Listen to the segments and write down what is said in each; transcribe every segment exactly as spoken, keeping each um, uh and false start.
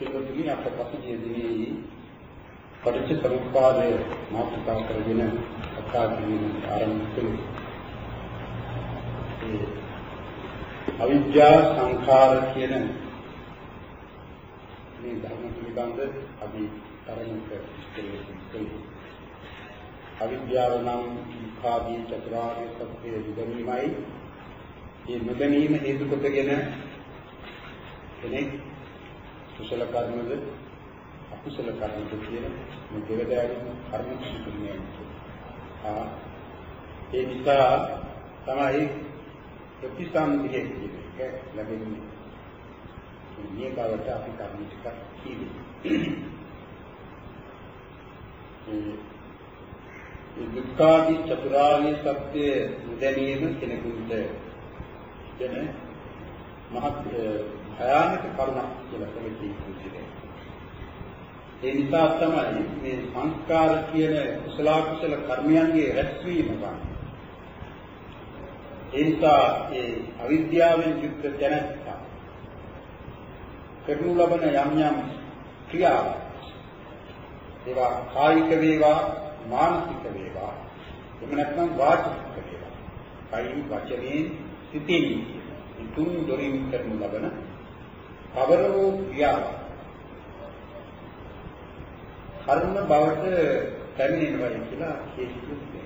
පිළිතුරු අප පසුගිය දිනේ පටිච්ච සමුප්පාදය මාතෘකා කරගෙන කතා කිරීම ආරම්භ කළේ. ඒ අවිද්‍යා සංඛාර කියන මේ ධර්ම පිළිබඳ අපි තරමක විස්තර කළේ. අවිද්‍යාව නම් කාදී චතුරාර්ය සත්‍ය විදීමයි. මේ නොදැනීම හේතු කොටගෙන කෙනෙක් කුසල කර්මද අකුසල කර්මද කියන මේ දෙවදාරින් කර්ම සිදුන්නේ. ආ ඒ නිසා තමයි ප්‍රතිසන්දියේ කියන්නේ ලැබෙන්නේ. මේ බවට අපි කර්ම ටිකක් කියන්නේ. ඒ දුක්ඛාදී චතුරාර්ය සත්‍ය නොදැනීම කෙනෙකුට දෙන මහත් භයානක කරුණක් කියලා කියන්නේ. ඒ නිසා තමයි මේ සංස්කාර කියන කුසල කුසල කර්මයන්ගේ රැස්වීම ගන්න. ඒ නිසා ඒ අවිද්‍යාවෙන් යුක්ත දැනස්සා කරනු ලබන යම් යම් ක්‍රියා ඒවා කායික වේවා මානසික වේවා එහෙම නැත්නම් වාචික වේවා කයි වචනේ සිතින් තුන් දොරින් කරනු ලබන කවරෝ ක්‍රියා කර්ම බවට පැමිණෙනවා කියලා කියනවා.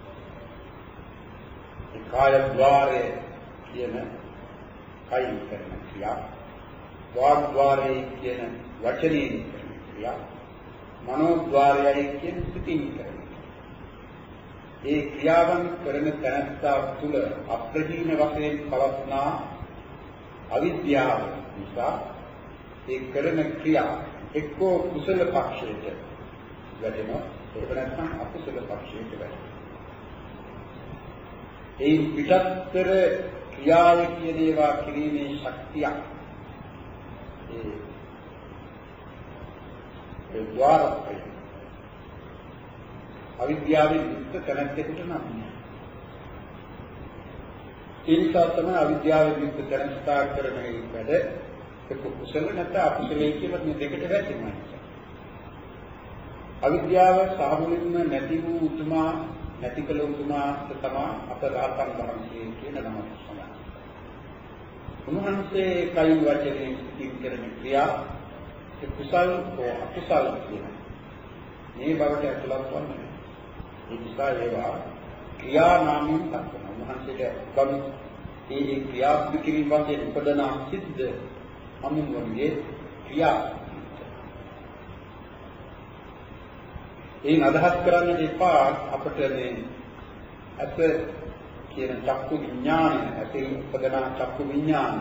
ඒ කාය ద్వාරය කියන කයින් කරන ක්‍රියා, වාග් ద్వාරය කියන වචනයෙන් කරන ක්‍රියා, මනෝ ద్వාරයයි කියන සිතින් කරන ක්‍රියා. ඒ ක්‍රියාවන් කරන තැනස්සා තුළ අප්‍රහීන වශයෙන් පවස්නා අවිද්‍යාව නිසා ඒ කරන ක්‍රියා එක්කෝ කුසල පක්ෂයට වැටෙනවා ඒක නැත්නම් අකුසල පක්ෂයට වැටෙනවා. ඒ පිටත්තර ක්‍රියාව කියන ඒවා කිරීමේ ශක්තිය ඒ ඒ ద్వාරපය අවිද්‍යාවෙන් යුක්ත තැනැත්තෙකුට නම් ඒ නිසා තමයි අවිද්‍යාවෙන් යුක්ත තැනැත්තා කරන මේ වැඩ එක්ක කුසල නැත්නම් අකුසලයේ කියලා මේ දෙකට වැටෙනවා. අවිද්‍යාව සාමුලින්ම නැති වූ උතුමා නැති කළ උතුමාට තමයි අපරාපන් වහන්සේ කියන නම තමයි. උන්වහන්සේ කයි වචනේ සිටින් කරන ක්‍රියා ඒ කුසල හෝ අකුසල කියන මේ බවට ඇතුළත් වන්නේ. ඒ නිසා ඒවා ක්‍රියා නාමයෙන් දක්වනවා. උන්වහන්සේට ගමු මේ ක්‍රියා පිළිකිරීම වශයෙන් උපදනා සිද්ධ අමුන්වන්ගේ ක්‍රියා. ඒ අදහස් කරන්න දෙපා අපට මේ අත කියන චක්කු විඥානය ඇතින් උපදනා චක්කු විඥානය.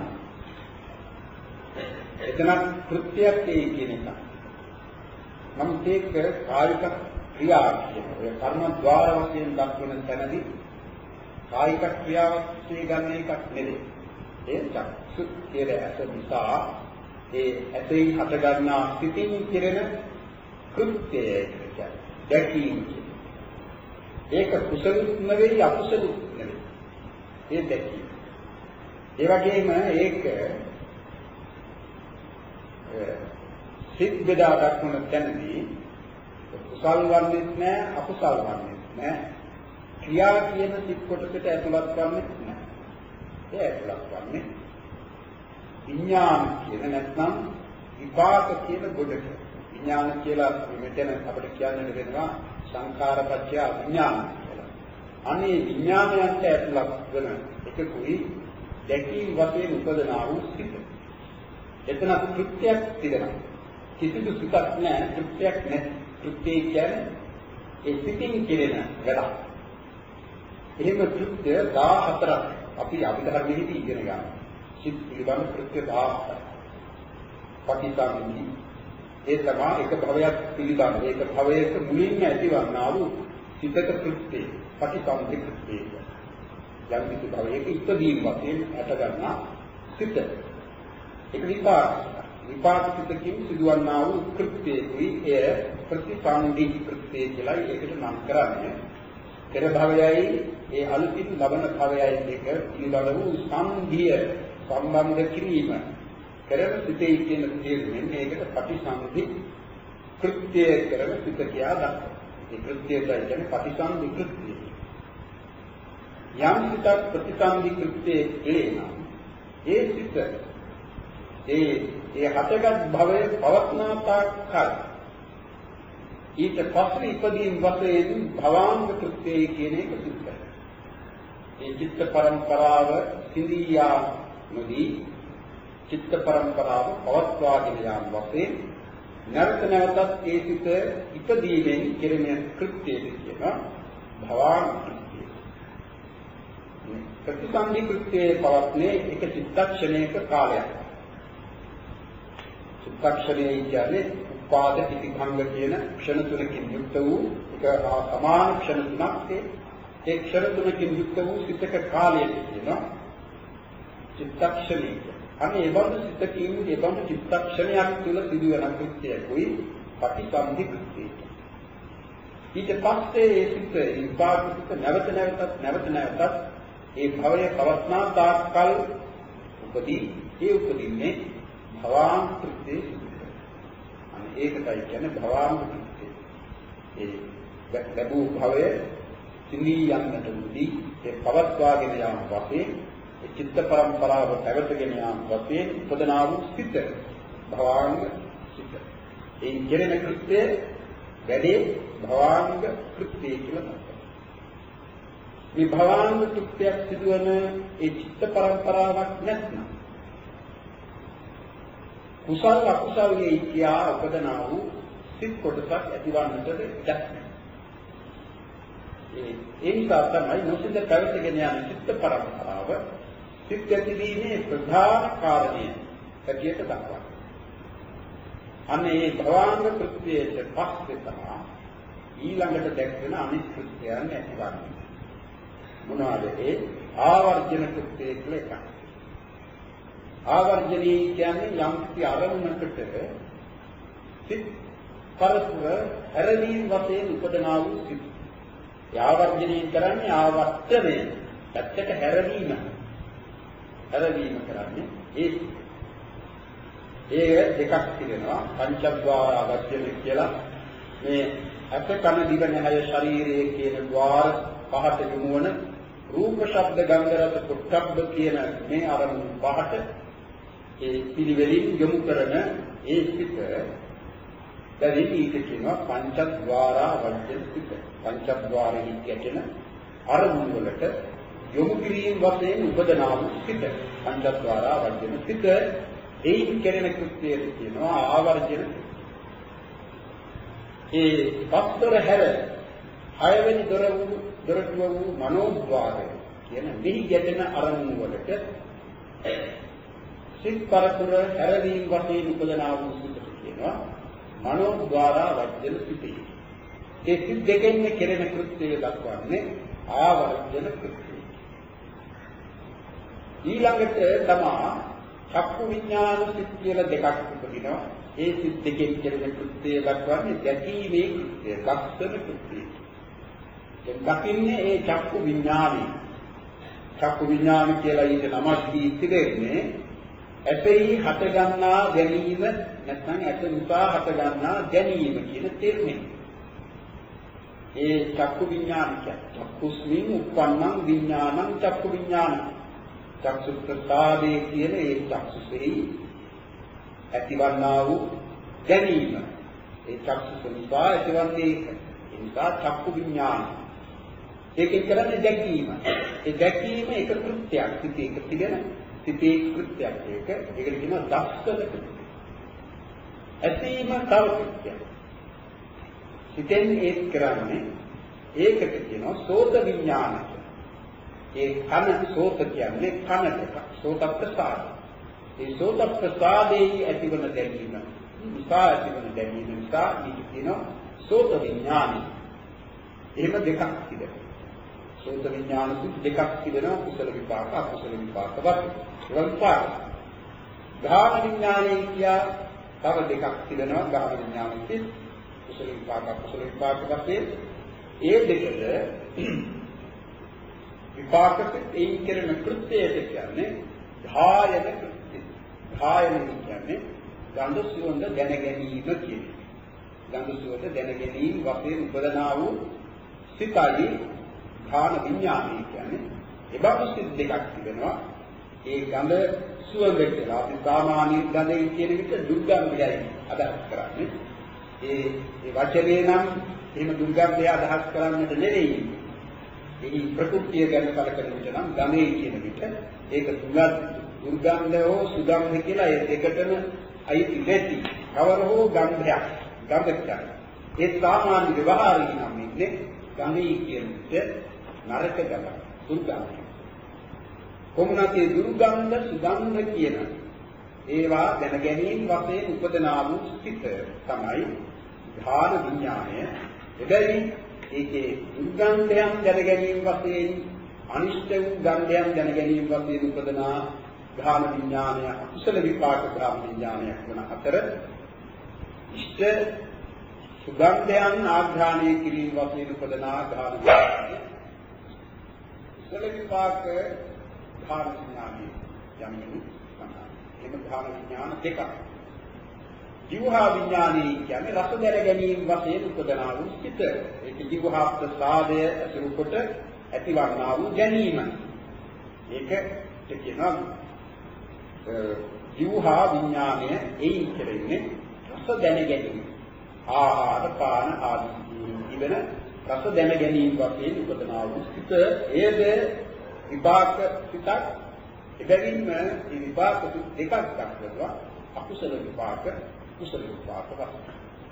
එතන කෘත්‍යයක් ඒ කියන එක. නම් ඒක කායික ක්‍රියා කියන ඒ කර්ම ద్వාර වශයෙන් දක්වන තැනදී කායික ක්‍රියාවක් ගන්න එකක් නෙවෙයි. ඒ චක්සු කියන ඇස නිසා ඒ ඇසෙන් හට ගන්නා සිතින් කෙරෙන කෘත්‍යය කියන්නේ දැකීම. ඒක කුසල නෙවෙයි අකුසල නෙවෙයි. ඒ දැකීම. ඒ වගේම ඒක සිත් බෙදා දක්වන තැනදී කුසල් වන්නේ නැහැ අකුසල් වන්නේ නැහැ. ක්‍රියා කියන සිත් කොටසට ඇතුළත් කරන්නේ නැහැ. ඒ ඇතුළත් වන්නේ විඥාන කියන නැත්නම් විපාක කියන ගොඩක. විඥාන කියලා මෙතන අපිට කියන්න වෙනවා සංඛාරපච්චය විඥාන කියලා. අනේ විඥානයන්ට ඇතුළත් වෙන එකකුයි දැකීම් වශයෙන් උපදනා වූ සිත. එතන කෘත්‍යයක් තිබෙනවා. කිසිදු සිතක් නැහැ කෘත්‍යයක් නැහැ. කෘත්‍යය කියන්නේ ඒ සිතින් කෙරෙන වැඩක්. එහෙම කෘත්‍ය දහහතරක් අපි අභිධර්මයේදී ඉගෙන ගන්නවා. සිත් පිළිබඳ කෘත්‍ය දහහතරක්. පටිසන්ධි ඒ තමයි එක භවයක් පිළිබඳ ඒක භවයක මුලින්ම ඇතිවන්නා වූ සිතක කෘත්‍යය පටිසන්ධි කෘත්‍යය. යම් කිසි භවයක ඉපදීම වශයෙන් ඇත ගන්නා සිත. ඒක විපාක විපාක සිතකින් සිදුවන්නා වූ කෘත්‍යයයි එය ප්‍රතිසන්ධි කෘත්‍යය කියලා ඒකට නම් කරන්නේ. පෙර භවයයි ඒ අලුතින් ලබන භවයයි දෙක පිළිබඳ වූ සංධිය සම්බන්ධ කිරීම කරන සිතේ කියන තේරුමෙන් මේකට ප්‍රතිසන්දි කෘත්‍ය කරන සිත කියා දක්වනවා. ඒ කෘත්‍යය කියන්නේ ප්‍රතිසන්දි කෘත්‍යය. යම් සිතක් ප්‍රතිසන්දි කෘත්‍යයේ කෙරෙනවා. ඒ සිත ඒ ඒ හටගත් භවයේ පවත්නා තාක් කල් ඊට පස්සේ ඉදීම් වශයෙන් භවාංග කෘත්‍යයේ කියන එක සිද්ධ වෙනවා. ඒ චිත්ත පරම්පරාව සිඳියා නොදී චිත්ත පරම්පරාව පවත්වාගෙන යාම වශයෙන් නැවත නැවතත් ඒ සිත ඉදීමෙන් කෙරෙන කෘත්‍යයේ කියන භවාංග කෘත්‍යය. ප්‍රතිසන්දි කෘත්‍යයේ පවත්නේ එක චිත්තක්ෂණයක කාලයක්. චිත්තක්ෂණයේ කියන්නේ උපාද පිටිභංග කියන ක්ෂණ තුනකින් යුක්ත වූ එක සමාන ක්ෂණ තුනක් ඒ ක්ෂණ තුනකින් යුක්ත වූ සිතක කාලයක් කියනවා චිත්තක්ෂණය. අනේ ඒ බඳු සිතකින් ඒ බඳු චිත්තක්ෂණයක් තුළ සිදුවන කෘත්‍යයයි ප්‍රතිසන්දි කෘත්‍යය. ඊට පස්සේ ඒ සිත විපාක සිත නැවත නැවතත් නැවත නැවතත් ඒ භවය පවත්නා තාක්කල් උපදී ඒ උපදින්නේ භවාංග කෘත්‍යය. අනේ ඒකටයි කියන්නේ භවාංග කෘත්‍යය. ඒ ලැබූ භවය සිඳී යන්නට උදී ඒ පවත්වාගෙන යාම වශයෙන් ඒ චිත්ත පරම්පරාව පැවතගෙන යාම වශයෙන් උපදනා වූ සිත භවාංග සිත. ඒ කෙරෙන කෘත්‍යය වැඩේ භවාංග කෘත්‍යය කියලා කියනවා. මේ භවාංග කෘත්‍යයක් සිදුවන ඒ චිත්ත පරම්පරාවක් නැත්නම් කුසල අකුසලයේ කියා උපදනා වූ සිත් කොටසක් ඇතිවන්නට දැක්කේ. ඒ ඒ නිසා තමයි නොසිත පැවතගෙන යන චිත්ත පරම්පරාව සිත් ඇතිවීමේ ප්‍රධාන කාරණය හැටියට දක්වනවා. අනේ මේ භවාංග කෘත්‍යයට පස්සේ තමයි ඊළඟට දැක්වෙන අනිත් කෘත්‍යයන් ඇතිවන්නේ. මොනවාද ඒ? ආවර්ජන කෘත්‍යය කියලා එකක්. ආවර්ජනී කියන්නේ යම් කිසි අරමුණකට සිත් පරස්පර හැරවීම වශයෙන් උපදනා වූ සිත්. ආවර්ජනී කරන්නේ ආවර්තනය. පැත්තට හැරවීම. හැරවීම කරන්නේ ඒ ඒ දෙකක් තිබෙනවා. පංචද්වාර ආවර්ජන කියලා මේ අත කන දිව නැහැය ශරීරයේ කියන ద్వාර පහට යොමු වන රූප ශබ්ද ගන්ධ රස පොට්ටබ්බ කියන මේ අරමුණු පහට ඒ පිළිවෙලින් යොමු කරන ඒ සිත දැන් ඊට කියනවා පංචද්වාරා වර්ජන සිත. පංචද්වාරෙහි ගැටෙන අරමුණු වලට යොමු කිරීම වශයෙන් උපදනා වූ සිත පංචද්වාරා වර්ජන සිත. ඒ කෙරෙන කෘත්‍යයට කියනවා ආවර්ජන. ඒ පස්තර හැර හයවෙනි දොර වූ දොරටුව වූ මනෝද්වාරය කියන මෙහි ගැටෙන අරමුණු වලට සිත් පරපුර හැරවීම වශයෙන් උපදනා වූ සිතට කියනවා මනෝද්වාරා වර්ජන සිතයි. ඒ සිත් දෙකෙන් කෙරෙන කෘත්‍යය දක්වන්නේ ආවර්ජන කෘත්‍යය. ඊළඟට තමයි චක්කු විඥාන සිත් කියලා දෙකක් උපදිනවා. ඒ සිත් දෙකෙන් කෙරෙන කෘත්‍යය දක්වන්නේ දැකීමේ කෘත්‍යය, දක්ෂන කෘත්‍යය. ඒ දකින්නේ ඒ චක්කු විඥානයි. චක්කු විඥාන කියලා ඊට නමක් දී තිබෙන්නේ ඇතෙහි හට ගන්නා ගැනීම නැත්නම් ඇත නිසා හට ගන්නා ගැනීම කියන තේරුමෙන්. ඒ චක්කු විඥාන කියන්නේ චක්කුස්මින් උප්පන්නං විඥානං චක්කු විඥාන. චක්සු ප්‍රසාදේ කියන ඒ චක්සුසෙහි ඇතිවන්නා වූ ගැනීම. ඒ චක්සුස නිසා ඇතිවන්නේ ඒක. ඒ නිසා චක්කු විඥාන. ඒකෙන් කරන්නේ දැකීම. ඒ දැකීම එක කෘත්‍යයක්. සිතේ එක තිබෙන සිතේ කෘත්‍යයක් ඒක. ඒකට කියනවා දක්ෂන කෘත්‍යය. ඇසීම තව කෘත්‍යයක්. සිතෙන් ඒක කරන්නේ ඒකට කියනවා සෝත විඥාන. ඒ කන සෝත කියන්නේ කනට සෝත ප්‍රසාද. ඒ සෝත ප්‍රසාදේ ඇතිවන දැනීම නිසා ඇතිවන දැනීම නිසා ඊට කියනවා සෝත විඥාන. එහෙම දෙකක් තිබෙනවා. සෝත විඥාන දෙකක් තිබෙනවා කුසල විපාක අකුසල විපාක වශයෙන්. විපාක. ගාම විඥානයේ කියා තව දෙකක් තිබෙනවා ගාම විඥානෙත් කුසල විපාක අකුසල විපාක වශයෙන්. ඒ දෙකද විපාකක ඒ කෙරෙන කෘත්‍යයට කියන්නේ ධායන කෘත්‍ය. ධායන කියන්නේ ගන්ධ සුවඳ දැන ගැනීම කියන්නේ. ගන්ධ සුවඳ දැන ගැනීම වශයෙන් උපදනා වූ සිතයි ධාන විඥානය කියන්නේ. ඒබඳු සිත් දෙකක් තිබෙනවා. ඒ ගඳ සුවඳ කියලා අපි සාමාන්‍ය ගඳේ කියන විට දුර්ගන්ධයයි අදහස් කරන්නේ. ඒ ඒ වචනේ නම් එහෙම දුර්ගන්ධය අදහස් කරන්නට නෙවෙයි. ඒ ප්‍රകൃතිය ගැන කලකන විට නම් ගමේ කියන විට ඒක දුර්ගන්ධයෝ සුගන්ධ කියලා ඒ දෙකටම අයිති නැති කවර හෝ ගන්ධයක් ගඳක්. ඒ සාමාන්‍ය ව්‍යවහාරික නම් ඉන්නේ ගමේ කියන විට නරක ගඳ දුර්ගන්ධ. කොමුණකේ දුර්ගන්ධ සුගන්ධ කියන ඒවා දැන ගැනීම වශයෙන් උපදනා වූ සිත තමයි ධාන විඥානය. එබැවින් ඒකේ දුර්ගන්ධයන් දැන ගැනීම වශයෙන් අනිෂ්ඨ වූ ගන්ධයන් දැන ගැනීම වශයෙන් උපදනා ධාන විඥානය අකුසල විපාක ධාන විඥානයක් වන අතර ඉෂ්ඨ සුගන්ධයන් ආග්‍රහණය කිරීම වශයෙන් උපදනා ධාන විඥානය කුසල විපාක ධාන විඥානය යන්නේ එම ධාන විඥාන දෙකක්. ජීවහා විඥානය කියන්නේ රස දැන ගැනීම වශයෙන් උපදනා වූ සිත. ඒක ජීවහා ප්‍රසාදය අසුරු කොට ඇතිවන්නා වූ ගැනීම. ඒක කියනවා ජීවහා විඥානය එයින් කෙරෙන්නේ රස දැන ගැනීම. ආහාර පාන ආදී ඉබන රස දැන ගැනීම වශයෙන් උපදනා වූ සිත. ඒද විපාක සිතක්. එබැවින්ම මේ විපාක දෙකක් දක්වනවා. අකුසල විපාක කුසල විපාක වශයෙන්.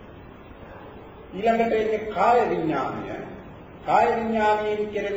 ඊළඟට එන්නේ කාය විඥානය. කාය විඥානයෙන් කෙරෙන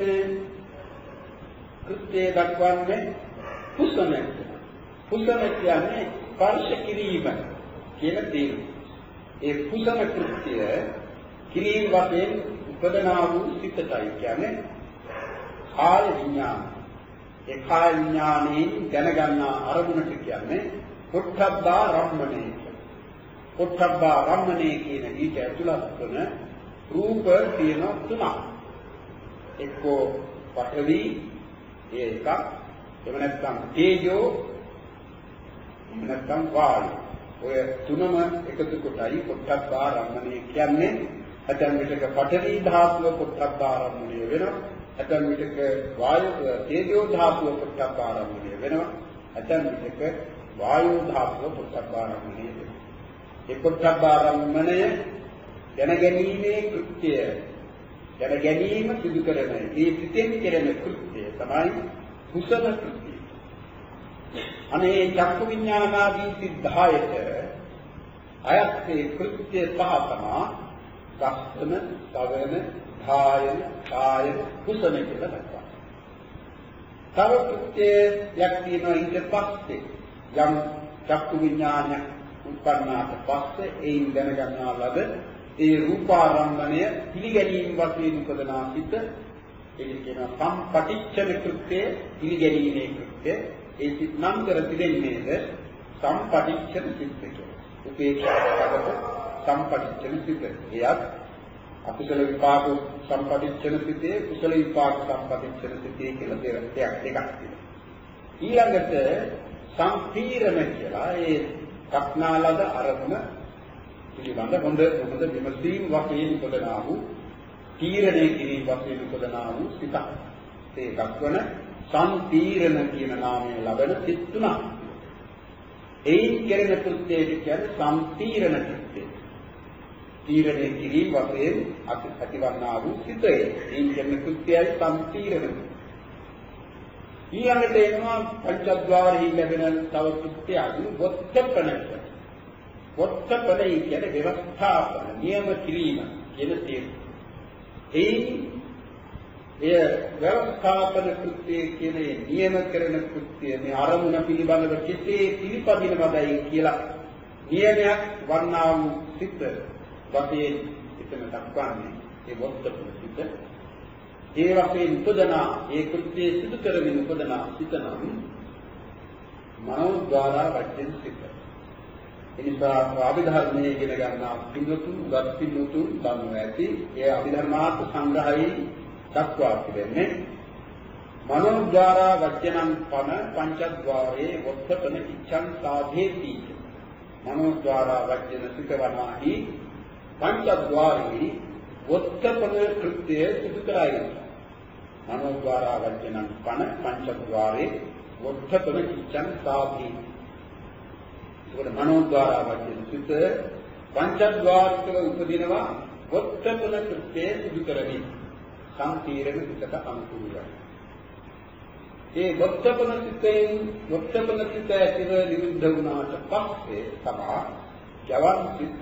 කෘත්‍යය දක්වන්නේ කුසල. කුසල කියන්නේ ස්පර්ශ කිරීම කියන දේ. ඒ කුසල කෘත්‍ය කිරීම වශයෙන් උපදනා වූ සිතයි කියන්නේ කාය විඥානය. ඒ කාය විඥානයෙන් දැනගන්නා අරමුණට කියන්නේ පොට්ටබ්බා රම්මණය. පොට්ටබ්බා රම්මණය කියන ඊට ඇතුළත් වන රූප තියෙන තුනක්. එක්කෝ පඨවි ඒක, එහෙම නැත්නම් තේජෝ, එහෙම නැත්නම් වායු. ඔය තුනම එකතු කොටයි පොට්ටබ්බා රම්මණය කියන්නේ. ඇතැම් විටක පඨවි ධාතුව පොට්ටබ්බා රම්මණය වෙනවා. ඇතැම් විටක වායු තේජෝ ධාතුව පොට්ටබ්බා රම්මණය වෙනවා. ඇතැම් විටක වායු ධාතුව පොට්ටබ්බා රම්මණය වෙනවා. ඒ පොට්ටබ්බා රම්මණය දැනගැනීමේ කෘත්‍යය, දැන ගැනීම සිදු කරන මේ සිතෙන් කෙරෙන කෘත්‍යය තමයි කුසල කෘත්‍යය. අනේ චක්කු විඥානාදී සිද්ධායත අයත්ේ කෘත්‍ය පහ තමයි දස්සන, සවන, ධායන, කායන, කුසල කියලා දක්වනවා. තව කෘත්‍යයක් තියෙනවා ඊට පස්සේ යම් චක්කු විඥානය උත්පන්නාට පස්සේ ඒන් දැනගන්නා ලද ඒ රූපාරම්මණය පිළිගැනීම වශයෙන් උපදනා සිත. ඒක කියනවා සම්පටිච්ඡන කෘත්‍යය, පිළිගැනීමේ කෘත්‍යය. ඒ සිත් නම් කර තිබෙන්නේද සම්පටිච්ඡන සිත් කියලා. උපේක්ෂාවකට සම්පටිච්ඡන සිත්. එයත් අකුසල විපාක සම්පටිච්ඡන සිතේ, කුසල විපාක සම්පටිච්ඡන සිතේ කියලා දෙයක් දෙකක් තියෙනවා. ඊළඟට සම්පීරණ කියලා ඒ කප්නාලද අරමුණ පිළිබඳ හොඳ හොඳ විමසීම් වශයෙන් උපදනා වූ, තීරණය කිරීම වශයෙන් උපදනා වූ සිතක්. ඒ දක්වන සම්පීරණ කියන නාමය ලබන සිත් තුනක්. එයින් කෙරෙන කෘත්‍යයට කියන්නේ සම්පීරණ කෘත්‍යය. තීරණය කිරීම වශයෙන් ඇතිවන්නා වූ සිතය. එයින් කෙරෙන කෘත්‍යයයි සම්පීරණ. ඊළඟට එනවා පංචද්වාරෙහි ලැබෙන තව කෘත්‍යයක් වොත්තපනක. වොත්තපනයි කියන්නේ ව්‍යවස්ථාපන, නියම කිරීම කියන තේරුම. එයි එය ව්‍යවස්ථාපන කෘත්‍යය කියන්නේ නියම කරන කෘත්‍යය. මේ අරමුණ පිළිබඳව කෙසේ පිළිපදිනවදයි කියලා නියමයක් වන්නා වූ සිත වශයෙන් එතන දක්වන්නේ ඒ වොත්තපන සිත. ඒ වශයෙන් උපදනා ඒ කෘත්‍යය සිදු කරමින් උපදනා සිත නම් මනෝද්වාර වචෙන් සිත. එනිසා අභිධර්මයේ ඉගෙන ගන්නා පිළිතුරු ගත් පිළිතුරු දන්නවා ඇති. ඒ අභිධර්මාර්ථ සංග්‍රහයේ දක්වා තිබෙන්නේ මනෝද්වාරා වජ්ජනං පන පංචද්වාරේ වොත්තපන ඉච්ඡං සාධේති. මනෝද්වාරා වජ්ජන සිතවනාහි පංචද්වාරේ වොත්තපන කෘත්‍ය සිදු කරයි. මනෝද්වාරා වජ්ජනං පන පංචද්වාරේ වොත්තපන ඉච්ඡං සාධේති. ඒකට මනෝද්වාරා වජ්ජන සිත පංචද්වාරිකව උපදිනවා වොත්තපන කෘත්‍ය සිදු කරමි. සම්පීරණ සිතට අනුකූලයි. ඒ වොත්තපන සිතෙන් වොත්තපන සිත ඇතිව නිරුද්ධ වුණාට පස්සේ තමයි ජවන් සිත්.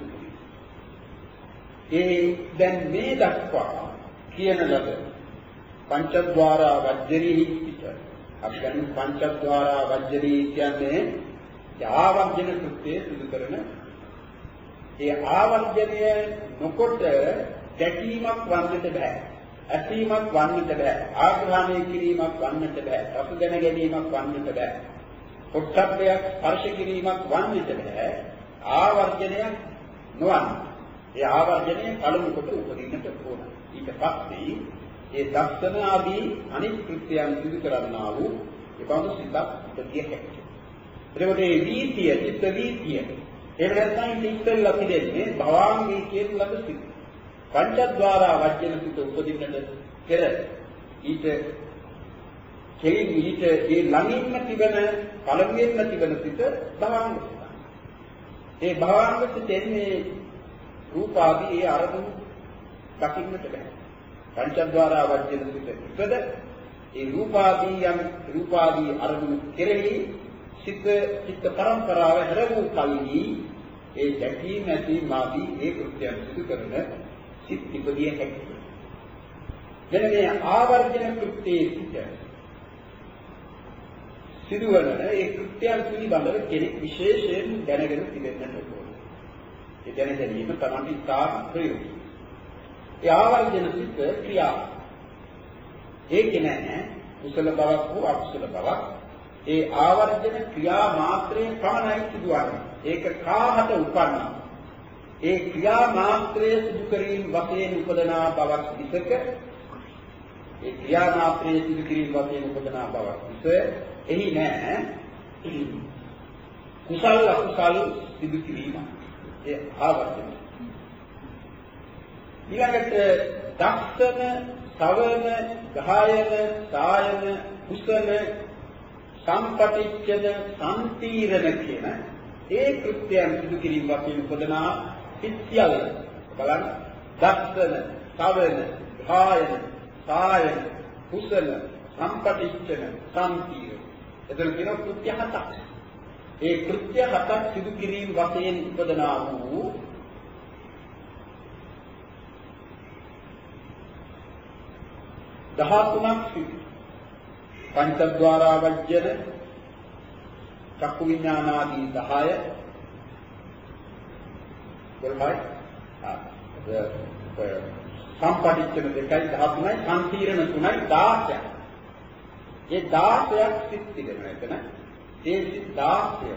ඒ දැන් මේ දක්වා කියන ලද පංචද්වාරා වජ්ජනී සිත. අපි ගන්න පංචද්වාරා වජ්ජනී කියන්නේ ආවර්ජන කෘත්‍ය සිදු කරන ඒ ආවර්ජනය නොකොට දැකීමක් වන්නට බෑ. ඇසීමක් වන්නට බෑ. ආග්‍රහණය කිරීමක් වන්නට බෑ. රස දැන ගැනීමක් වන්නට බෑ. පොට්ටබ්බයක් ස්පර්ශ කිරීමක් වන්නට බෑ. ආවර්ජනයක් නොවන්න. ඒ ආවර්ජනය පළමු කොට උපදින්නට ඕන. ඊට පස්සේ ඒ දස්සන ආදී අනිත් කෘත්‍යයන් සිදු කරන්නා වූ ඒ බඳු සිතක් උපදිය හැකියි. එතකොට මේ වීතිය, චිත්ත වීතිය එහෙම නැත්නම් ඉස්සෙල්ලා පිළිදෙන්නේ භවාංගී කියන ලද සිත. පංචද්වාරා වජ්ජන සිත උපදින්නට පෙර ඊට කෙලින් ඊට ඒ ළඟින්ම තිබෙන පළමුවෙන්ම තිබෙන සිත භවාංග සිත. ඒ භවාංග සිතෙන්නේ රූපාදී ඒ අරමුණු දකින්නට බෑ. පංචද්වාරා වජ්ජන සිත ඉපද ඒ රූපාදී යම් රූපාදී අරමුණු කෙරෙහි සිත චිත්ත පරම්පරාව හැර වූ කල්හි ඒ දැකීම ඇසීම ආදී ඒ කෘත්‍යයන් සිදු කරන සිත් ඉපදිය හැකියි. මෙන්න මේ ආවර්ජන කෘත්‍යයේ සිට සිදුවන ඒ කෘත්‍යයන් පිළිබඳව කෙනෙක් විශේෂයෙන් දැනගෙන තිබෙන්නට ඕනේ. ඒ දැන ගැනීම තමයි ඉතා ප්‍රයෝජනයි. ඒ ආවර්ජන සිත් ක්‍රියා. ඒක නෑ කුසල බවක් හෝ අකුසල බවක්. ඒ ආවර්ජන ක්‍රියා මාත්‍රයෙන් පමණයි සිදුවන්නේ. ඒක කාහට උපන්නා. ඒ ක්‍රියා මාත්‍රයේ සිදු කිරීම වශයෙන් උපදනා බවක් විසක ඒ ක්‍රියා මාත්‍රයේ සිදු කිරීම වශයෙන් උපදනා බවක් විස එහි නෑ කුසල අකුසල සිදු කිරීම. ඒ ආවර්ජන. ඊළඟට දක්ෂන, සවන, ගායන, සායන, කුසල, සම්පටිච්ඡන, සම්තිරණ කියන ඒ කෘත්‍යයන් සිදු කිරීම වශයෙන් උපදනා සිත්යල් බලන්න. දක්ෂන, සවන, ගායන, සායන, කුසල, සම්පටිච්ඡන, සම්තිරණ. එතන කියන කෘත්‍ය හතක්. ඒ කෘත්‍ය හතක් සිදු කිරීම වශයෙන් උපදනා වූ දහතුනක් සිදු. පංචද්වාරා වජ්ජන, චක්කු විඥානාදී දහය කොල්මයි ආ සම්පටිච්ඡන දෙකයි දහතුනයි සම්තිරණ තුනයි දාසයක්. ඒ දාසයක් සිත් තිබෙනවා එතන. ඒ සිත් දාසය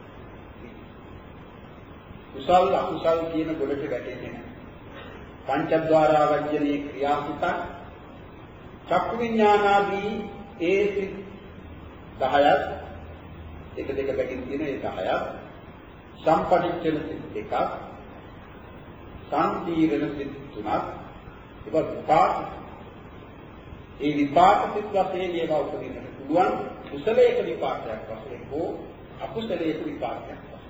කුසල අකුසල කියන ගොඩට වැටෙන්නේ නැහැ. පංචද්වාරා වජ්ජනේ ක්‍රියාසිතක්, චක්කු විඥානාදී ඒ සිත් දහයක් එක දෙක පැකින් තියෙන ඒ දහයක්, සම්පටිච්ඡන සිත් දෙකක්, සම්තිරණ සිත් තුනක්, ඒක විපාක. ඒ විපාක සිත් වශයෙන් ඒවා උපදින්නට පුළුවන්. කුසලයක විපාකයක් වශයෙන් හෝ අකුසලයක විපාකයක් වශයෙන්.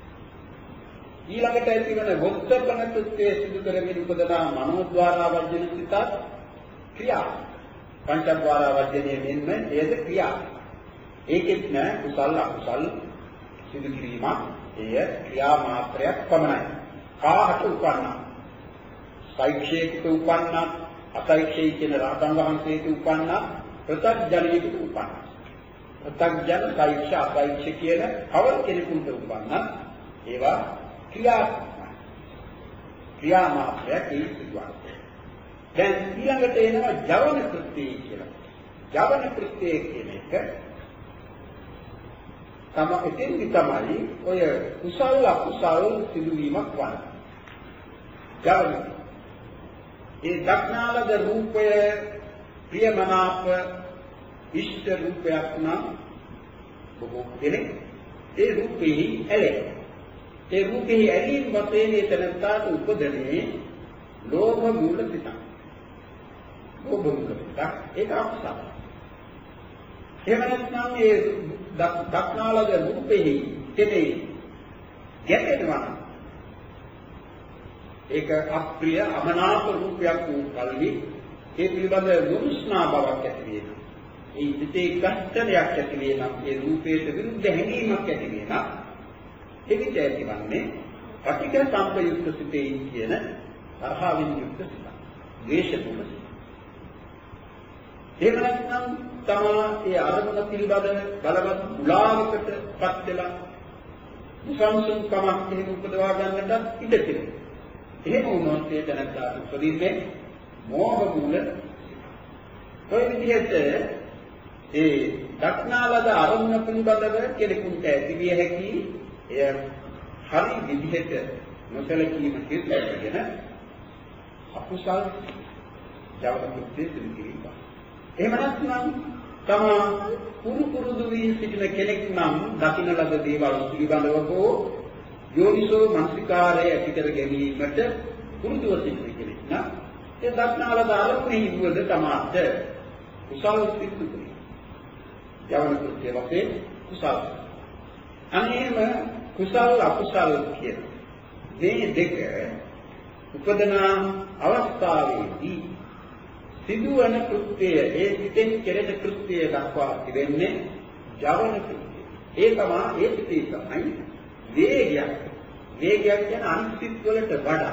ඊළඟට ඇතිවන වොත්තපන කෘත්‍යයේ සිදු කරමින් උපදනා මනෝද්වාරා වර්ජන සිතත් ක්‍රියා. පංචද්වාරා වර්ජනයේ මෙන්න එයද ක්‍රියා. ඒකෙත් නෑ කුසල අකුසල සිදු කිරීමක්. එය ක්‍රියා මාත්‍රයක් පමණයි. කාහට උපන්නා. සෛක්ෂේකිත උපන්නා, අසෛක්ෂේය කියන රහතන් වහන්සේට උපන්නා, ප්‍රත්‍යඥයෙකුට උපන්නා. ප්‍රත්‍යඥ, සෛක්ෂ, අසෛක්ෂ කියන කවර කෙනෙකුට උපන්නා ඒවා ක්‍රියා ක්‍රියා මාත්‍රයක් ඒ සිදුවන්නේ. දැන් ඊළඟට එනවා ජවන කෘත්‍යය කියලා. ජවන කෘත්‍යය කියන එක තම එතෙන්දි තමයි ඔය කුසල අකුසල සිදුවීමක් වන්නේ. ජවන. ඒ දක්නාලද රූපය ප්‍රියමනාප ඉෂ්ට රූපයක් නම් බොහෝ දෙනෙක් ඒ රූපෙහි ඇලෙන. ඒ රූපෙහි ඇලීම වශයෙන් ඒ තනත්තාට උපදන්නේ ලෝභ මූල සිතක්. ලෝභ මූල සිතක් ඒක අකුසල. එහෙම නැත්නම් ඒ දක්නාලද රූපෙහි කෙනේ ගැටෙනවා. ඒක අප්‍රිය අමනාප රූපයක් වූ කල්හි ඒ පිළිබඳ නුරුස්නා බවක් ඇති වෙනවා. ඒ සිතේ කෂ්ඨයක් ඇති වෙනවා. ඒ රූපයට විරුද්ධ හැඟීමක් ඇති වෙනවා. එවිට ඇතිවන්නේ පටිඝ සංපයුක්ත සිතේ කියන තරහින් යුක්ත සිත. ද්වේෂ තුල සිත. එහෙම නැත්නම් තමා ඒ අරමුණ පිළිබඳ බලවත් මුලාවකටපත් වෙලා මුසම්සුම් කමක් එහෙම උපදවා ගන්නට ඉඩ තිබෙනවා. එහෙම වුණොත් ඒ දැනගන්න උපදින්නේ මෝහ මූල. ඔය විදිහට ඒ දක්නාලද අරමුණ පිළිබඳව කෙනෙකුට ඇතිවිය හැකි එය හරි විදිහට නොසලකීම හේතුවගෙන අකුසල් ජවන කෘත්‍ය සිදු කිරීම. එහෙම නැත්නම් තමා පුරු පුරුදු වී සිටින කෙනෙක් නම් දකින්න ලද දේවල් පිළිබඳව හෝ යෝනිසෝ මනසිකාරය ඇති කර ගැනීමට පුරුදුව සිටින කෙනෙක් නම් ඒ දක්නාලද අරමුණෙහි වූද තමාට කුසල් සිදු කරේ. ජවන කෘත්‍ය වශයෙන් කුසල්. අනේම කුසල් අකුසල් කියන මේ දෙක උපදන අවස්ථාවේදී සිදුවන කෘත්‍යය ඒ සිතෙන් කෙරෙන කෘත්‍යය දක්වා තිබෙන්නේ ජවන කෘත්‍යය. ඒ තමයි ඒ සිතේ තමයි වේගයක්. වේගයක් කියන අනිත්‍යත් වලට වඩා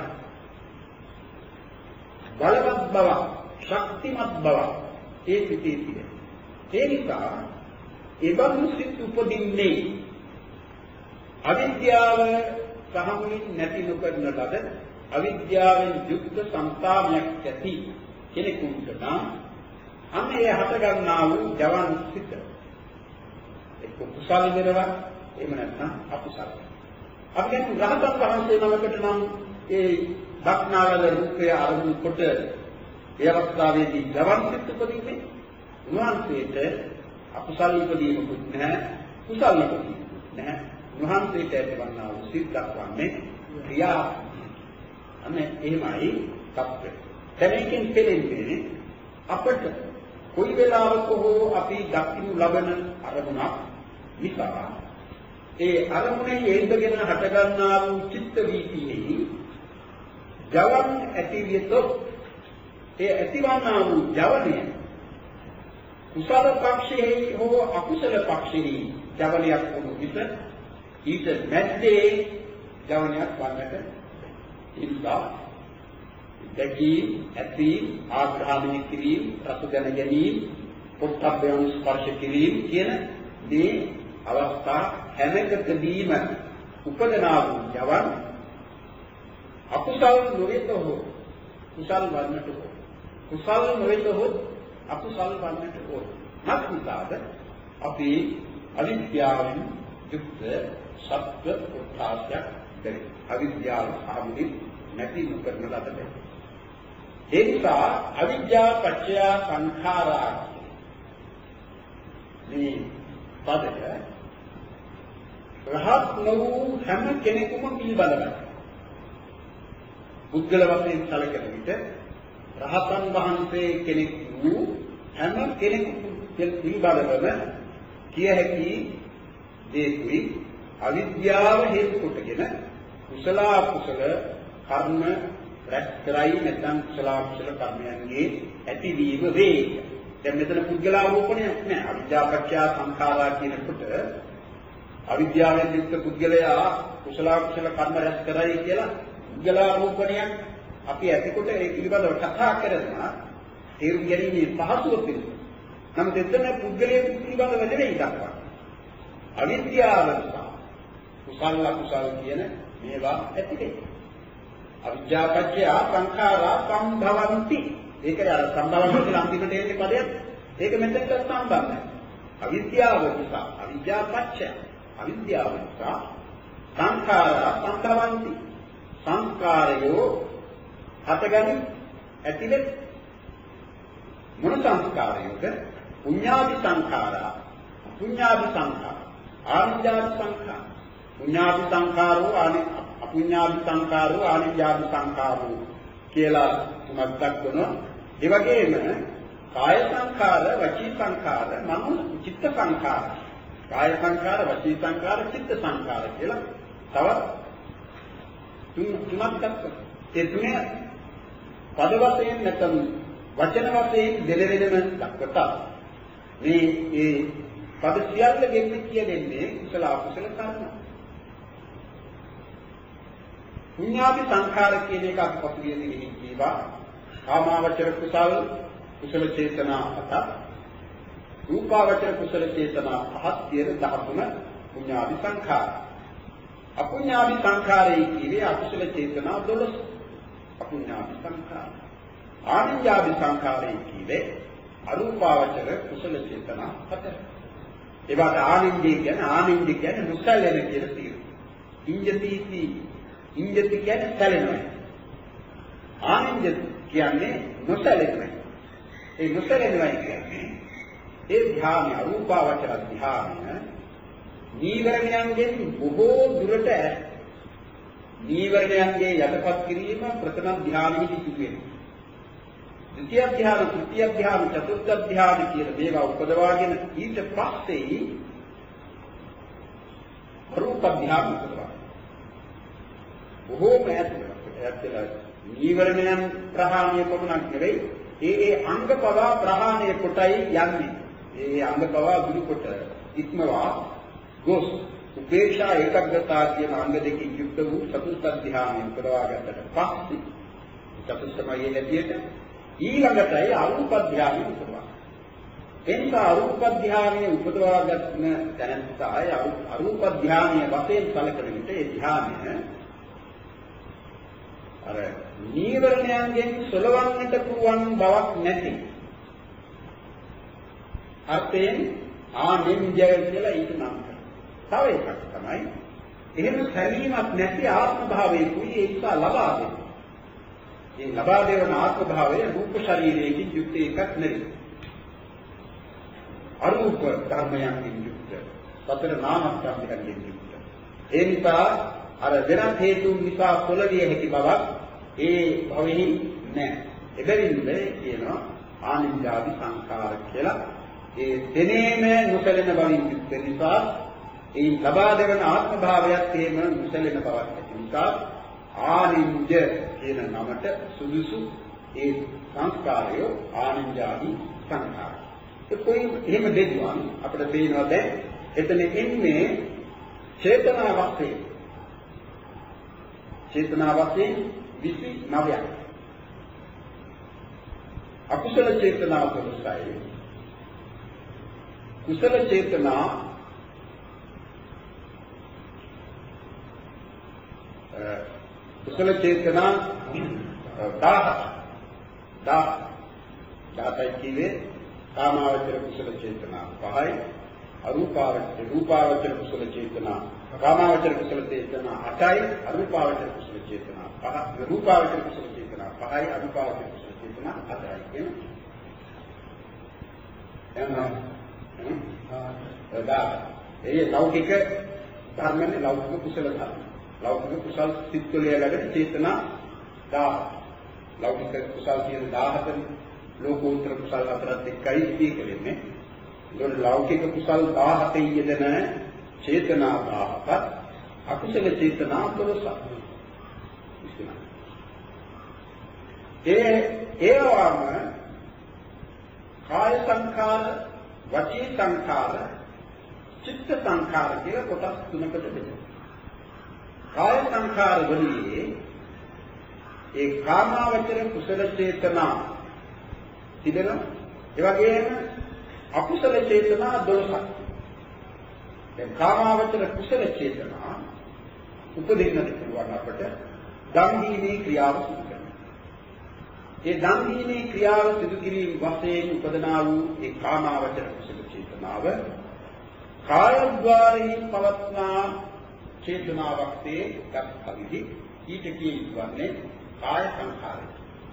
බලවත් බව, ශක්තිමත් බව ඒ සිතේ තිබෙනවා. ඒ නිසා ඒ බඳු සිත් උපදින්නේ අවිද්‍යාව සහමුලින් නැති නොකරන ලද අවිද්‍යාවෙන් යුක්ත සංතාමයක් ඇති කෙනෙකුට නම් අන්න ඒ හට ගන්නා වූ ජවන් සිත එක්ක කුසල වෙනවා එහෙම නැත්නම් අකුසල. අපි කියන්නේ රහතන් වහන්සේ නමකට නම් ඒ දක්නාවල රූපය අරමුණු කොට ඒ අවස්ථාවේදී ජවන් සිත් උපදින්නේ උන්වහන්සේට අකුසල උපදීමකුත් නැහැ කුසල උපදීමකුත් නැහැ. උන්වහන්සේට ඇතිවන්නා වූ සිත් දක්වන්නේ ක්‍රියා. අන්න එහෙමයි තත්ත්වය. දැන් මේකෙන් පෙළෙන්නේ අපට කොයි වෙලාවක හෝ අපි දක්ිනු ලබන අරමුණක් නිසා ඒ අරමුණේ යෙදගෙන හටගන්නා වූ චිත්ත වීතියෙහි ජවන් ඇතිවියතොත් ඒ ඇතිවන්නා වූ ජවනය කුසල පක්ෂයේ හෝ අකුසල පක්ෂයේ ජවනයක් වුණු විට ඊට මැද්දේ ජවනයක් වන්නට ඉන්නවා. දැකීම්, ඇතීම්, ආග්‍රහණය කිරීම, රස දැන ගැනීම, පොට්ටබ්බයන් ස්පර්ශ කිරීම කියන මේ අවස්ථා හැමකදීම උපදනා වූ ජවන් අකුසල් නොවේතෝ කුසල් වන්නට ඕන. කුසල් නොවේතෝ අකුසල් වන්නට ඕන. මත්නිසාද අපි අවිද්‍යාවෙන් යුක්ත සත්‍ය ප්‍රකාශයක් දෙයි. අවිද්‍යාව සාමුලින් නැති නොකරන ලද දෙයක්. ඒ නිසා අවිද්‍යා පත්‍ය සංඛාරා මේ පදය රහත් වූ හැම කෙනෙකුම පිළිබඳවයි. පුද්ගල වශයෙන් සැලකෙන විට රහතන් වහන්සේ කෙනෙක් වූ හැම කෙනෙකු පිළිබඳවම කිය හැකි දේකුයි අවිද්‍යාව හේතු කොටගෙන කුසල අකුසල කර්ම රැස් කරයි නැත්නම් කුසල අකුසල කර්මයන්ගේ ඇතිවීම වේ. දැන් මෙතන පුද්ගලාරෝපණයක් නෑ. අවිද්‍යාපච්චය සංඛාරා කියනකොට අවිද්‍යාවෙන් යුක්ත පුද්ගලයා කුසල අකුසල කර්ම රැස් කරයි කියලා පුද්ගලාරෝපණයක් අපි ඇතිකොට ඒ පිළිබඳව කතා කරනවා. තේරුම් ගැනීමේ පහසුව පිළිබඳව. නමුත් එතන පුද්ගලයෙකු පිළිබඳව නෙවෙයි දක්වන්නේ. අවිද්‍යාව නිසා කුසල අකුසල කියන මේවා ඇති වෙනවා. අවිද්‍යාපච්චය සංඛාරා සම්භවಂತಿ. ඒකයි අර සම්භවಂತಿ කියලා අන්තිමට එන්නේ පදයක්. ඒක මෙතනට සම්බන්ධයි. අවිද්‍යාව නිසා අවිද්‍යාපච්චය අවිද්‍යාව නිසා සංඛාරා සම්භවಂತಿ. සංස්කාරයෝ හටගනි ඇතිවෙත් මොන සංස්කාරයෝද? පුඤ්ඤාභි සංඛාරා අපුඤ්ඤාභි සංඛාර ආනිජ්ජාභි සංඛාර පුඤ්ඤාභි සංඛාරෝ ආනි අපුඤ්ඤාභි සංඛාරෝ ආනිජ්ජාභි සංඛාරෝ කියලා තුනක් දක්වනවා. ඒ වගේම කාය සංඛාර වචී සංඛාර මනෝ චිත්ත සංඛාර කාය සංඛාර වචී සංඛාර චිත්ත සංඛාර කියලා තවත් තුන් තුනක් දක්වනවා. ඒ තුනේ පද වශයෙන් නැත්නම් වචන වශයෙන් දෙලෙවෙනම දක්වතා. මේ ඒ පද සියල්ල ගෙන්නේ කියන්නේ කුසල අකුසල කර්ම. පුඤ්ඤාභි සංඛාර කියන එක අපි පසුගිය දිනෙක කියවා. කාමාවචර කුසල කුසල චේතනා හත රූපාවචර කුසල චේතනා පහක් කියන දහතුන පුඤ්ඤාභි සංඛාර. අපුඤ්ඤාභි සංඛාරයේ කියේ අකුසල චේතනා දොළොස් අපුඤ්ඤාභි සංඛාර. ආනිජ්ජාභි සංඛාරයේ කියේ අරූපාවචර කුසල චේතනා හතර. ඒවට ආනින්ජේ කියන්නේ ආනින්ජ කියන්නේ නොසැලෙන කියලා තියෙනවා. ඉන්ජතිති ඉන්ජති කියන්නේ සැලෙනවා. ආනින්ජ කියන්නේ නොසැලෙනවා. ඒ නොසැලෙනවා කියන්නේ ඒ ධ්‍යාන අරූපාවචර ධ්‍යාන නීවරණයන්ගෙන් බොහෝ දුරට ඈත්. නීවරණයන්ගේ යටපත් කිරීම ප්‍රථම ධ්‍යානෙහි සිදු වෙනවා. ද්විතිය ධ්‍යාන, තෘතිය ධ්‍යාන, චතුර්ථ ධ්‍යාන කියලා මේවා උපදවාගෙන ඊට පස්සේ රූප ධ්‍යාන උපදවා. බොහෝම ඈත්ලා නීවරණයන් ප්‍රහාණය පමණක් නෙවෙයි, ඒ ඒ අංග පවා ප්‍රහාණය කොටයි යන්නේ. ඒ අංග පවා දුරු කොට ඉක්මවා ගොස් උපේක්ෂා ඒකග්‍රතාව කියන අංග දෙකකින් යුක්ත වූ චතුර්ථ ධ්‍යානෙ උපදවා ගන්නට පස්සේ චතුස්සමයේ හැටියට ඊළඟටයි අරූප ධ්‍යානෙ උපදවා. එනිසා අරූප ධ්‍යානෙ උපදවා ගන්න දැනත්තාය අරූප ධ්‍යානෙ වශයෙන් සැලකෙන විට ඒ ධ්‍යානෙ අර නීවරණයන්ගෙන් සොලවන්නට පුළුවන් බවක් නැති අර්ථයෙන් ආනින්ජය කියලා ඊට නම් කරනවා. තව එකක් තමයි එහෙම සැලීමක් නැති ආත්ම භාවයකුයි ඒ නිසා ලබා දෙන්නේ. මේ ලබා දෙන ආත්ම භාවය රූප ශරීරයෙන් යුක්ත එකක් නෙවෙයි. අරූප ධර්මයන්ගෙන් යුක්ත. සතර නාමස්කන්ධයන්ගෙන් යුක්ත. ඒ නිසා අර වෙනත් හේතුන් නිසා පොළවිය හැකි බවක් ඒ භවෙහි නැහැ. එබැවින්ද කියනවා ආනින්ජාදි සංඛාර කියලා. ඒ තෙනේම නොසැලෙන බවින් යුක්ත නිසා ඒ ලබා දෙන ආත්ම භාවයත් එහෙම නොසැලෙන බවක් ඇති නිසා ආනින්ජ කියන නමට සුදුසු ඒ සංස්කාරය ආනින්ජාදි සංඛාර. ඒ කොයි එහෙම දෙදුවන් අපිට පේනවා දැන් එතන එන්නේ චේතනා වශයෙන් චේතනා වශයෙන් විසි නවයක් අකුසල චේතනා දොළොස්යි කුසල චේතනා කුසල චේතනා දහය දහය දහය කියේ කාමාවචර කුසල චේතනා පහයි අරූපාවචර රූපාවචර කුසල චේතනා කාමාවචර කුසල චේතනා අටයි අරූපාවචර කුසල චේතනා පහ රූපාවචර කුසල චේතනා පහයි අරූපාවචර කුසල චේතනා හතරයි කියන එනවා එදා ඒ ලෞකික ධර්මනේ ලෞකික කුසල ධර්ම ලෞකික කුසල සිත්වලේ ළඟට චේතනා දහය ලෞකික කුසල කියන දහයෙන් ලෝකෝත්තර කුසල අතරත් එක්කයි ඉතිකෙන්නේ. ඒගොල්ල ලෞකික කුසල දහයෙන් යෙදෙන චේතනා දහයත් අකුසල චේතනා දොළොස්ක්. ඒ ඒවම කාය සංඛාර, වචී සංඛාර, චිත්ත සංඛාර කියලා කොටස් තුනකට බෙදෙනවා. කාය සංඛාර වලියේ ඒ කාමාවචර කුසල චේතනා තිබෙනවා. ඒ වගේම අකුසල චේතනා දොළොස්ක්. දැන් කාමාවචර කුසල චේතනා උපදින්නට පුළුවන් අපට දන් දීමේ ක්‍රියාව සිදු කරනවා. ඒ දන් දීමේ ක්‍රියාව සිදු කිරීම වශයෙන් උපදනා වූ ඒ කාමාවචර කුසල චේතනාව කායද්්වාරයෙන් පවත්නා චේතනාවක් තේ දක්වන්නේ ඊට කියන්නේ කාය සංඛාරය.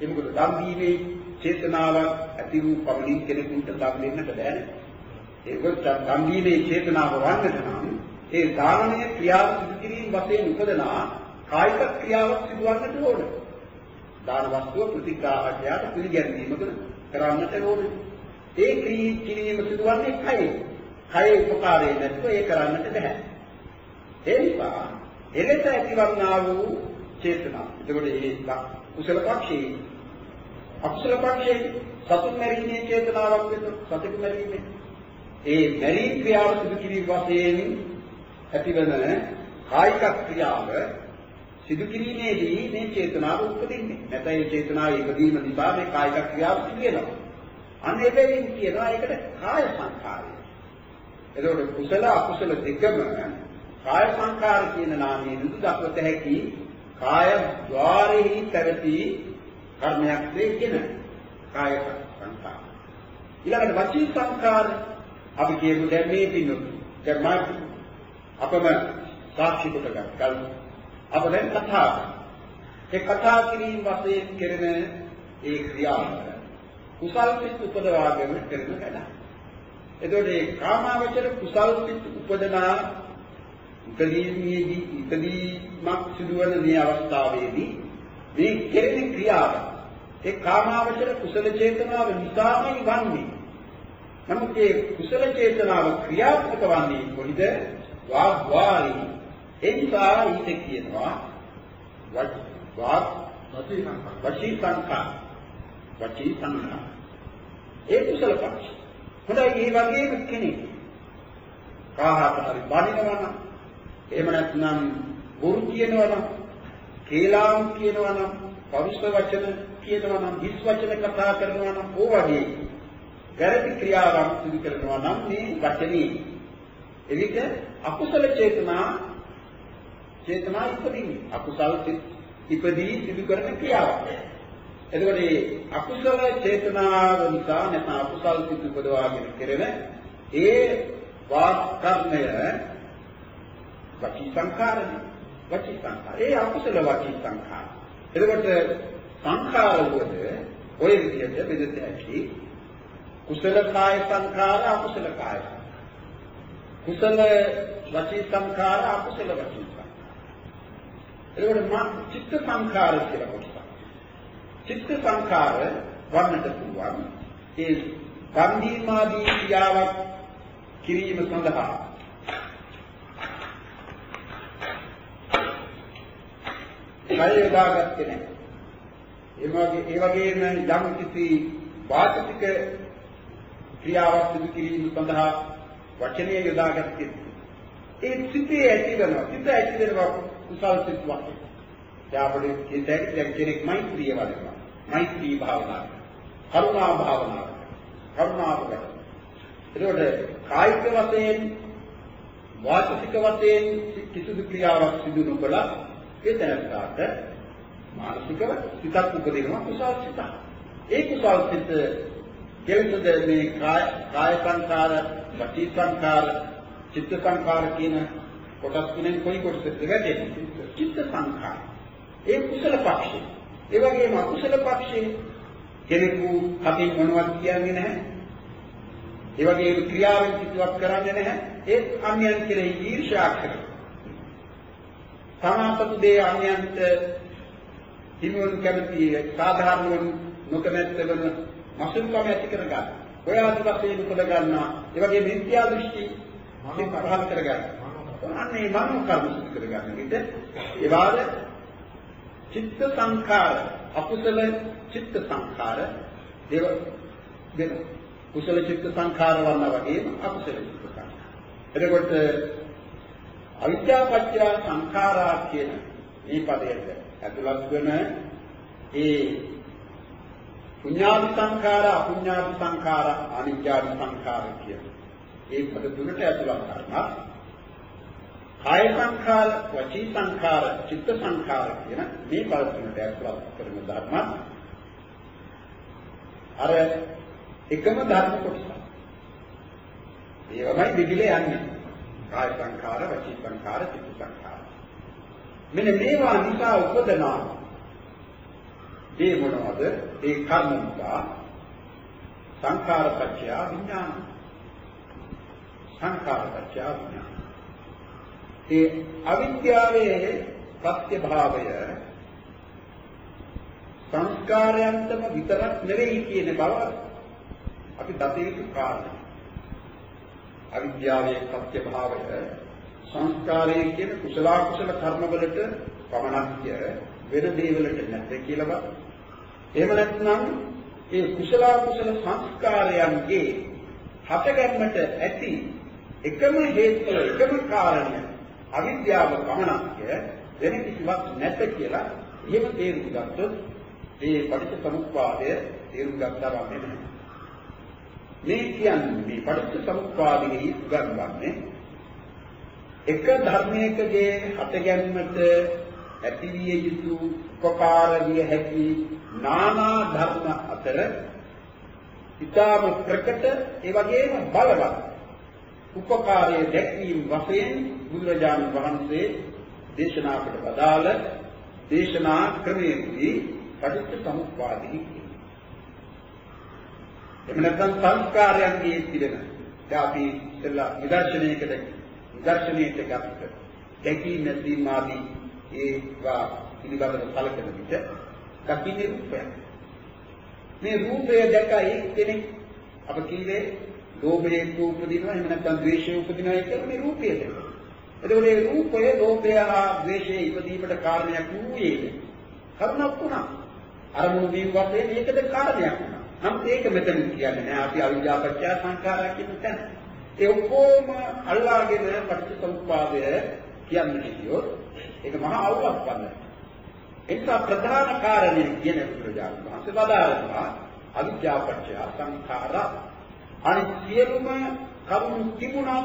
ඒ මොකද දන් දීමේ චේතනාවක් ඇති වූ පමණින් කෙනෙකුට දන් දෙන්නට බැහැ. ඒක දන් දීමේ චේතනාව වන්නට නම් ඒ දානමය ක්‍රියාව සිදු කිරීම වශයෙන් උපදනා කායික ක්‍රියාවක් සිදුවන්නට ඕන. දාන වස්තුව ප්‍රතිග්‍රාහකයාට පිළිගැනීමකට කරන්නට ඕන. ඒ ක්‍රියාව සිදුවන්නේ කයේ. කයේ උපකාරයෙන් නැත්නම් ඒ කරන්නට බැහැ. ඒ නිසා එලෙස ඇතිවන්නා වූ චේතනා. එතකොට ඒ කුසල පක්ෂයේ අකුසල පක්ෂයේ සතුන් මැරීමේ චේතනාවක් වෙන සතෙකු මැරීමේ ඒ මැරීම ක්‍රියාව සිදු කිරීම වශයෙන් ඇතිවන කායික ක්‍රියාව සිදු කිරීමේදී මේ චේතනාව උපදින්නේ. නැත්නම් ඒ චේතනාව ඉදීම නිසා මේ කායික ක්‍රියාව සිදු වෙනවා. අන්න ඒකෙන් කියනවා ඒකට කාය සංඛාරය. එතකොට කුසල අකුසල දෙකම කාය සංඛාර කියන නාමයෙන් දක්වත හැකි කාය ద్వාරෙහි පැවති කර්මයක් දෙකින කාය සංඛාර. ඊළඟට වචී සංඛාර අපි කියමු දැන් මේ පින්නොත් දැන් මා අපම සාක්ෂි කොට ගන්න. අප දැන් කතා ඒ කතා කිරීම වශයෙන් කෙරෙන ඒ ක්‍රියාව කුසල් සිත් උපදවාගෙන කරන වැඩ. එතකොට මේ කාමාවචර කුසල් සිත් උපදනා ඉදීමේදී ඉදීමක් සිදුවන මේ අවස්ථාවේදී මේ කෙරෙන ක්‍රියාව ඒ කාමාවචර කුසල චේතනාව නිසාමයි වන්නේ. නමුත් ඒ කුසල චේතනාව ක්‍රියාත්මක වන්නේ කොහොමද? වාග්වාරි. ඒ නිසා ඊට කියනවා වාග් වචී සංඛාර. වචී සංඛාර. ඒ කුසල පක්ෂ. හොඳයි මේ වගේම කෙනෙක් කාහකට හරි බණිනවා නම් එහෙම නැත්නම් බොරු කියනවා නම් කේලාම් කියනවා නම් පවිෂ්ඨ වචන කියනවා නම් හිස් වචන කතා කරනවා නම් ඕවගේ වැරදි ක්‍රියාවක් සිදු කරනවා නම් මේ වචනේ එවිට අකුසල චේතනා චේතනා ඉපදින්නේ අකුසල ඉපදී සිදු කරන ක්‍රියාවක්. එතකොට මේ අකුසල චේතනාව නිසා නැත්නම් අකුසල සිදු උපදවාගෙන කෙරෙන ඒ වාක් කර්මය වචී සංඛාරයි. වචී සංඛාර. ඒ අකුසල වචී සංඛාර. එතකොට සංඛාර වල ඔය විදිහට බෙදෙත හැකි කුසල කාය සංඛාර අකුසල කාය. කුසල වචී සංඛාර අකුසල වචී සංඛාර. එතකොට මා චිත්ත සංඛාර කියලා කොටසක්. චිත්ත සංඛාර වන්නට පුළුවන් ඒ සම්දීමාදී ක්‍රියාවක් කිරීම සඳහා කය යොදාගත්තේ නැහැ. ඒ වගේ ඒ වගේම යම් කිසි වාචික ක්‍රියාවක් සිදු කිරීම සඳහා වචනය යොදාගත්තේ. ඒ සිතේ ඇතිවෙනවා. සිත ඇතිවෙනවා කුසල් සිත් වශයෙන්. යාපඩේ කියතේ දැන් කෙනෙක් මෛත්‍රිය වඩනවා. මෛත්‍රී භාවනාව. කරුණා භාවනාව. කරුණාව වඩනවා. එතකොට කායික වශයෙන් වාචික වශයෙන් කිසිදු ක්‍රියාවක් සිදු නොකළා ඒ තැනට මානසිකව සිතක් උපදිනවා කුසල් සිත. ඒ කුසල් සිත කෙලෙසද මේ කාය කාය සංකාර, වචී සංකාර, චිත්ත සංකාර කියන කොටස් තුනෙන් කොයි කොටසද වැදෙන්නේ? චිත්ත සංකාර. ඒ කුසල පක්ෂය. ඒ වගේම අකුසල පක්ෂය කෙනෙකු අපි මොනවත් කියන්නේ නැහැ. ඒ වගේම ක්‍රියාවෙන් කිසිවක් කරන්නේ නැහැ. ඒ අන්‍යයන් කෙරෙහි ඊර්ෂ්‍යා කරනවා. සමාපතු දේ අන්‍යයන්ට හිමිවන කැමති සාධාරණ නොකමැත්ත වෙන මසුරුකම ඇති කර ගන්න. ඔය ආදි වශයෙන් උපද ගන්නවා. ඒ වගේ මිත්‍යා දෘෂ්ටි පහළ කර ගන්න. අන්නේ මනෝ කර්ම සිදු කර ගන්න විට ඒ වාද චිත්ත සංඛාර අකුසල චිත්ත සංඛාර දේව වෙන කුසල චිත්ත සංඛාර වන්න වගේම අකුසල චිත්ත සංඛාර. එතකොට අවිද්‍යා පත්‍ය සංඛාරා කියන මේ පදයට ඇතුළත් වෙන ඒ පුඤ්ඤාවි සංඛාර අපුඤ්ඤාවි සංඛාර අනිත්‍යාවි සංඛාර කියන ඒ පද තුනට ඇතුළත් කරනවා. කාය සංඛාර, වචී සංඛාර, චිත්ත සංඛාර කියන මේ පද තුනට ඇතුළත් කරන ධර්ම අර එකම ධර්ම කොටස. ඒවමයි විදිලේ යන්නේ. කාය සංඛාර, වචී සංඛාර, චිත්ත සංඛාර. මෙන්න මේවා නිසා උපදනා ඒ මොනවද? ඒ කර්ම නිසා සංඛාරපච්චය විඥාන. සංඛාරපච්චය විඥාන. ඒ අවිද්‍යාවේ ප්‍රත්‍යභාවය සංස්කාරයන්තම විතරක් නෙවෙයි කියන බව අපි දතේ යුතු කාරණා. අවිද්‍යාවේ ප්‍රත්‍යභාවය සංස්කාරයේ කියන කුසල කුසල කර්මවලට පමණක්ය වෙන දේවලට නැත කියලාවත්. එහෙම නැත්නම් ඒ කුසල කුසල සංස්කාරයන්ගේ හටගැන්මට ඇති එකම හේතුව එකම කාරණය අවිද්‍යාව පමණක්ය වෙන කිසිවක් නැත කියලා එහෙම තේරුම් ගත්තොත් ඒ පටිච්චසමුප්පාදය තේරුම් ගන්නවා නෙමෙයි. මේ කියන්නේ මේ පටිච්චසමුප්පාදයේ උගන්වන්නේ එක ධර්මයකගේ හටගැන්මට ඇතිවිය යුතු උපකාර විය හැකි නානා ධර්ම අතර ඊටම ප්‍රකට ඒ වගේම බලවත් උපකාරයේ දැක්වීම වශයෙන් බුදුරජාණන් වහන්සේ දේශනා කොට වදාළ දේශනා ක්‍රමයේදී පටිච්චසමුප්පාදෙහි එහෙම නැත්නම් සංස්කාරයන්ගේ තිබෙන දැන් අපි ඉතලා නිදර්ශනයකට නිදර්ශනයට ගත්ත දැකී නැතිම ආදී ඒවා පිළිබඳව කලකන විට දකින්නේ රූපය. මේ රූපය දැකයි කෙනෙක් අප කීවේ ලෝභයේ උපදිනවා එහෙම නැත්නම් ද්වේෂයේ උපදිනවා කියලා මේ රූපය දැක්කා. එතකොට මේ රූපය ලෝභය හා ද්වේෂයේ ඉපදීමට කාරණයක් වූයේ කරුණක් වුණා. අරමුණු වීම වශයෙන් ඒකද කාරණයක් වුණා. නමුත් ඒක මෙතන කියන්නේ නෑ අපි අවිද්‍යාපච්චය සංඛාරා කියන තැන. ඒ ඔක්කොම අල්ලාගෙන පටිච්චසමුප්පාදය කියන්නේ කියොත් ඒක මහා අවුලක් වන්නේ. ඒක ප්‍රධාන කාරණේ කියන බුදුරජාණන් වහන්සේ වදාළා අවිද්‍යාපච්චය සංඛාරා. අනිත් සියලුම කරුණු තිබුණා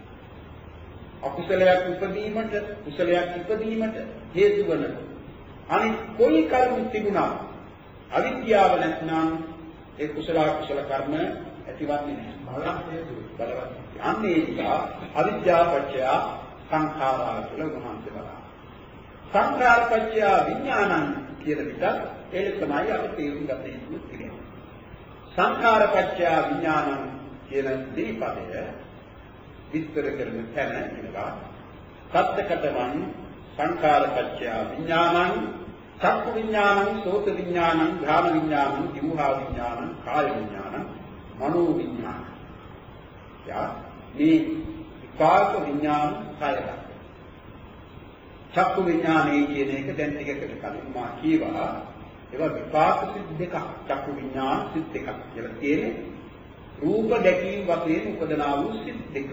අකුසලයක් උපදීමට කුසලයක් ඉපදීමට හේතු වන අනිත් කොයි කරුණු තිබුණා අවිද්‍යාව නැත්නම් ඒ කුසල කුසල කර්ම ඇතිවන්නේ නැහැ. බලවත්. අන්නේ නිසා අවිද්‍යාපච්චය සංඛාරා කියලා උන්වහන්සේ බලනවා. සංඛාරපච්චය විඥානං කියන විට ඒක තමයි අපි තේරුම් ගත යුතු කිරීම. සංඛාරපච්චය විඥානං කියන දීපදය විස්තර කරන තැන ඉඳලා සත්‍යකතමං සංඛාරපච්චය විඥානං චක්ඛු විඥානං සෝත විඥානං ධාන විඥානං ජීවහා විඥානං කාය විඥානං මනෝ විඥානං යා මේ විපාක විඥාන කායය චක්ඛු විඥානයේ කියන එක දැන් ටිකකට කලින් මා කියවා ඒවා විපාක සිත් දෙකක් චක්ඛු විඥාන සිත් දෙකක් කියලා කියන්නේ රූප දැකීම වශයෙන් උපදනා වූ සිත් දෙක.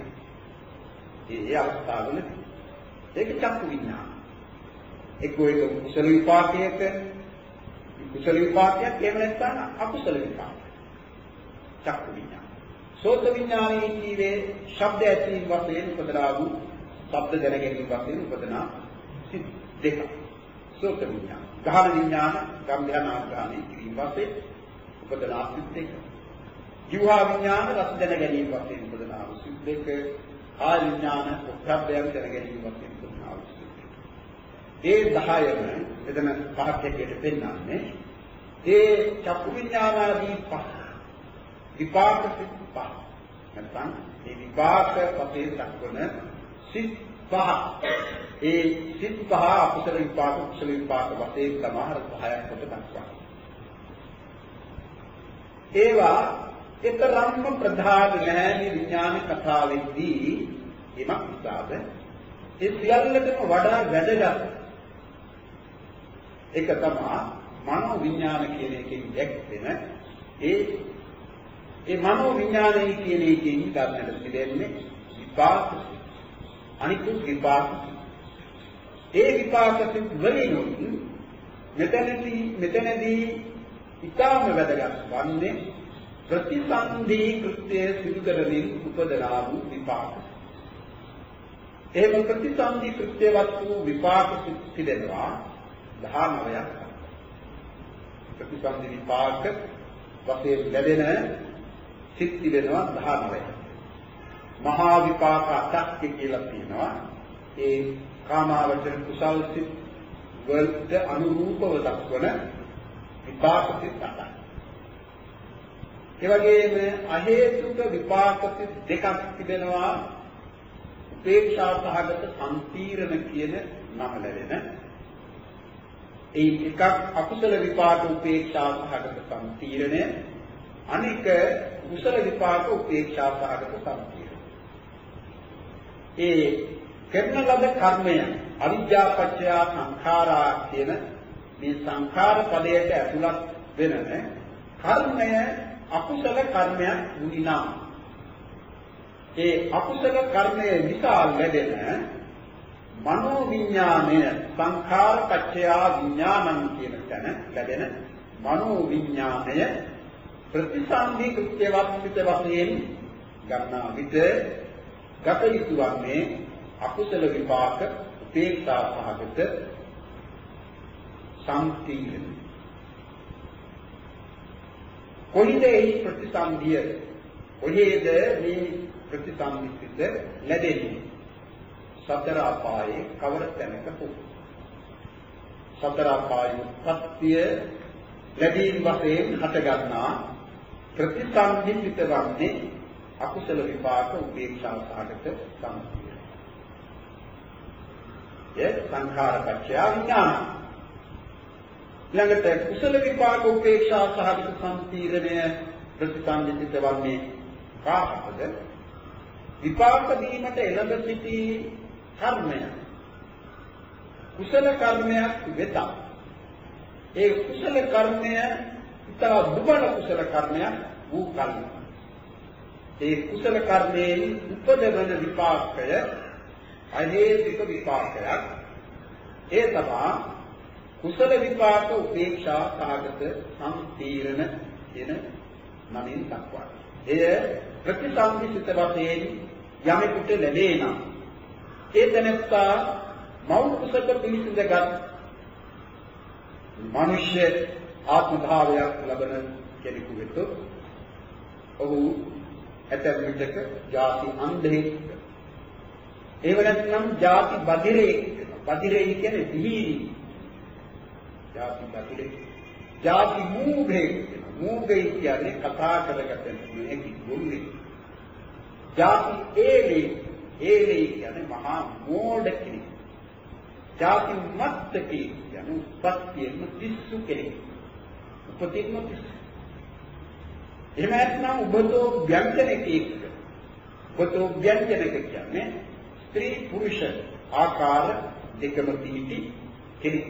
ඒ අවස්ථාවල ඒක චක්ඛු විඥාන එක්කෝ ඒක කුසල විපාකයක කුසල විපාකයක් එහෙම නැත්නම් අකුසල විපාකයක් චක්ඛු විඥාන. සෝත විඥානයේ කීවේ ශබ්ද ඇසීම වශයෙන් උපදනා වූ ශබ්ද දැන ගැනීම වශයෙන් උපදනා සිත් දෙක සෝත විඥාන. ගාහන විඥාන ගම්භීරනාගාමී කිරීම වශයෙන් උපදනා සිත් දෙක. ජීවහා විඥාන රස දැන ගැනීම වශයෙන් උපදනා වූ සිත් දෙක. ආය විඥාන ප්‍රත්‍යබ්බයන් දැන ගැනීම වශයෙන් උපදනා වූ සිත් දෙක. ඒ දහයම එතන පහක් හැටියට පෙන්නන්නේ ඒ චක්කු විඥානාදී පහ විපාක සිත් පහ නැත්නම් මේ විපාක පතේ දක්වන සිත් පහ ඒ සිත් පහ අකුසල විපාක කුසල විපාක වශයෙන් සමහර පහයක් කොට දක්වනවා. ඒවා එතරම්ම ප්‍රධාන නැහැ මේ විඥාන කතාවේදී එමක් නිසාද ඒ සියල්ලටම වඩා වැදගත් ඒක තමයි මනෝ විඥාන කියන එකෙන් දැක්වෙන ඒ ඒ මනෝ විඥානයේ කියන එකෙන් ගන්නට පිළිෙන්නේ විපාක අනිකුත් විපාක ඒ විපාක වලින් මෙතනදී මෙතනදී ඊටම වැදගත් වන්නේ ප්‍රතිසන්ධි කෘත්‍ය සිදු කරමින් උපදනා වූ විපාක. එහෙම ප්‍රතිසන්ධි කෘත්‍යවත් වූ විපාක සිදෙනවා දහනවයක්. ප්‍රතිසන්ධි විපාක වශයෙන් ලැබෙන සිත් තිබෙනවා දහනවයක්. මහා විපාක අටක් කියලා තියෙනවා. ඒ කාමාවචර කුසල් සිත් වලට අනුරූපව දක්වන විපාක සිත් අටයි. ඒ වගේම අහේතුක විපාක සිත් දෙකක් තිබෙනවා. උපේක්ෂා සහගත සම්පීරණ කියන නම ලැබෙන. ඒ එකක් අකුසල විපාක උපේක්ෂා සහගත සම්පීරණය, අනික කුසල විපාක උපේක්ෂා සහගත සම්පීරණය. ඒ කරන ලද කර්මය අවිද්‍යා පත්‍ය සංඛාරා කියන මේ සංඛාර පදයට ඇතුළත් වෙන කර්මය අකුසල කර්මයක් වුණා. ඒ අකුසල කර්මය නිසා ලැබෙන මනෝ විඥානය සංඛාර පත්‍ය විඥානං කියන තැන ලැබෙන මනෝ විඥානය ප්‍රතිසන්දි කෘත්‍යවත් පිට වශයෙන් ගන්නා විට ගත යුතු වන්නේ අකුසල විපාක උපේක්ෂා සහගත සම්පීර්ණ. කොහේද මේ ප්‍රතිසන්දිය? කොහේද මේ ප්‍රතිසන්දිත ලැබෙන්නේ? සතර අපායේ කවර තැනක හෝ. සතර අපායේ සත්‍ය ලැබීම වශයෙන් හට ගන්නා ප්‍රතිසන්දිත වන්නේ අකුසල විපාක උපේක්ෂා සහගත සම්පීර්ණ. ඒ සංඛාර පත්‍ය විඥාන. ළඟට කුසල විපාක උපේක්ෂා සහගත සම්පීර්ණය ප්‍රතිසන්දිත වන්නේ කාටද? විපාක දීමට එළඹ සිටි කර්මය කුසල කර්මයක් වෙත. ඒ කුසල කර්මය ඉතා දුබල කුසල කර්මයක් වූ කල්ම. ඒ කුසල කර්මයෙන් උපදවන විපාකය අහේතුක විපාකයක්. ඒ තමයි කුසල විපාක උපේක්ෂා සහගත සම්පීර්ණ කියන නමින් දක්වනවා. එය ප්‍රතිසන්දිත වශයෙන් යමෙකුට ලැබේ නම් ඒ තැනත්තා මෞ කුසක පිළිසිඳගත් මිනිස්ය ආත්ම භාවයක් ලබන කෙනෙකු වෙත ඔහු ඇතැම් විටක ಜಾති අන්ධෙක්, ඒව නැත්නම් ಜಾති බදිරේ, බදිරේ කියන්නේ දිහිරි, ಜಾති බදිරේ, ಜಾති මූඝේ, මූඝේ කියන්නේ කතා කරගත නොහැකි දුන්නේ, ಜಾති ඒලේ, ඒලේ කියන්නේ මහා මෝඩ කෙනෙක්, ಜಾති මත්තකේ කියන්නේ උපත්යෙන්ම පිස්සු කෙනෙක්, උපතින්ම පිස්සු. එහෙම නැත්නම් උබතෝ ව්‍යංජනකෙක්, උබතෝ ව්‍යංජනක කියන්නේ ස්ත්‍රී පුරුෂ ආකාර දෙකම පිහිටි කෙනෙක්.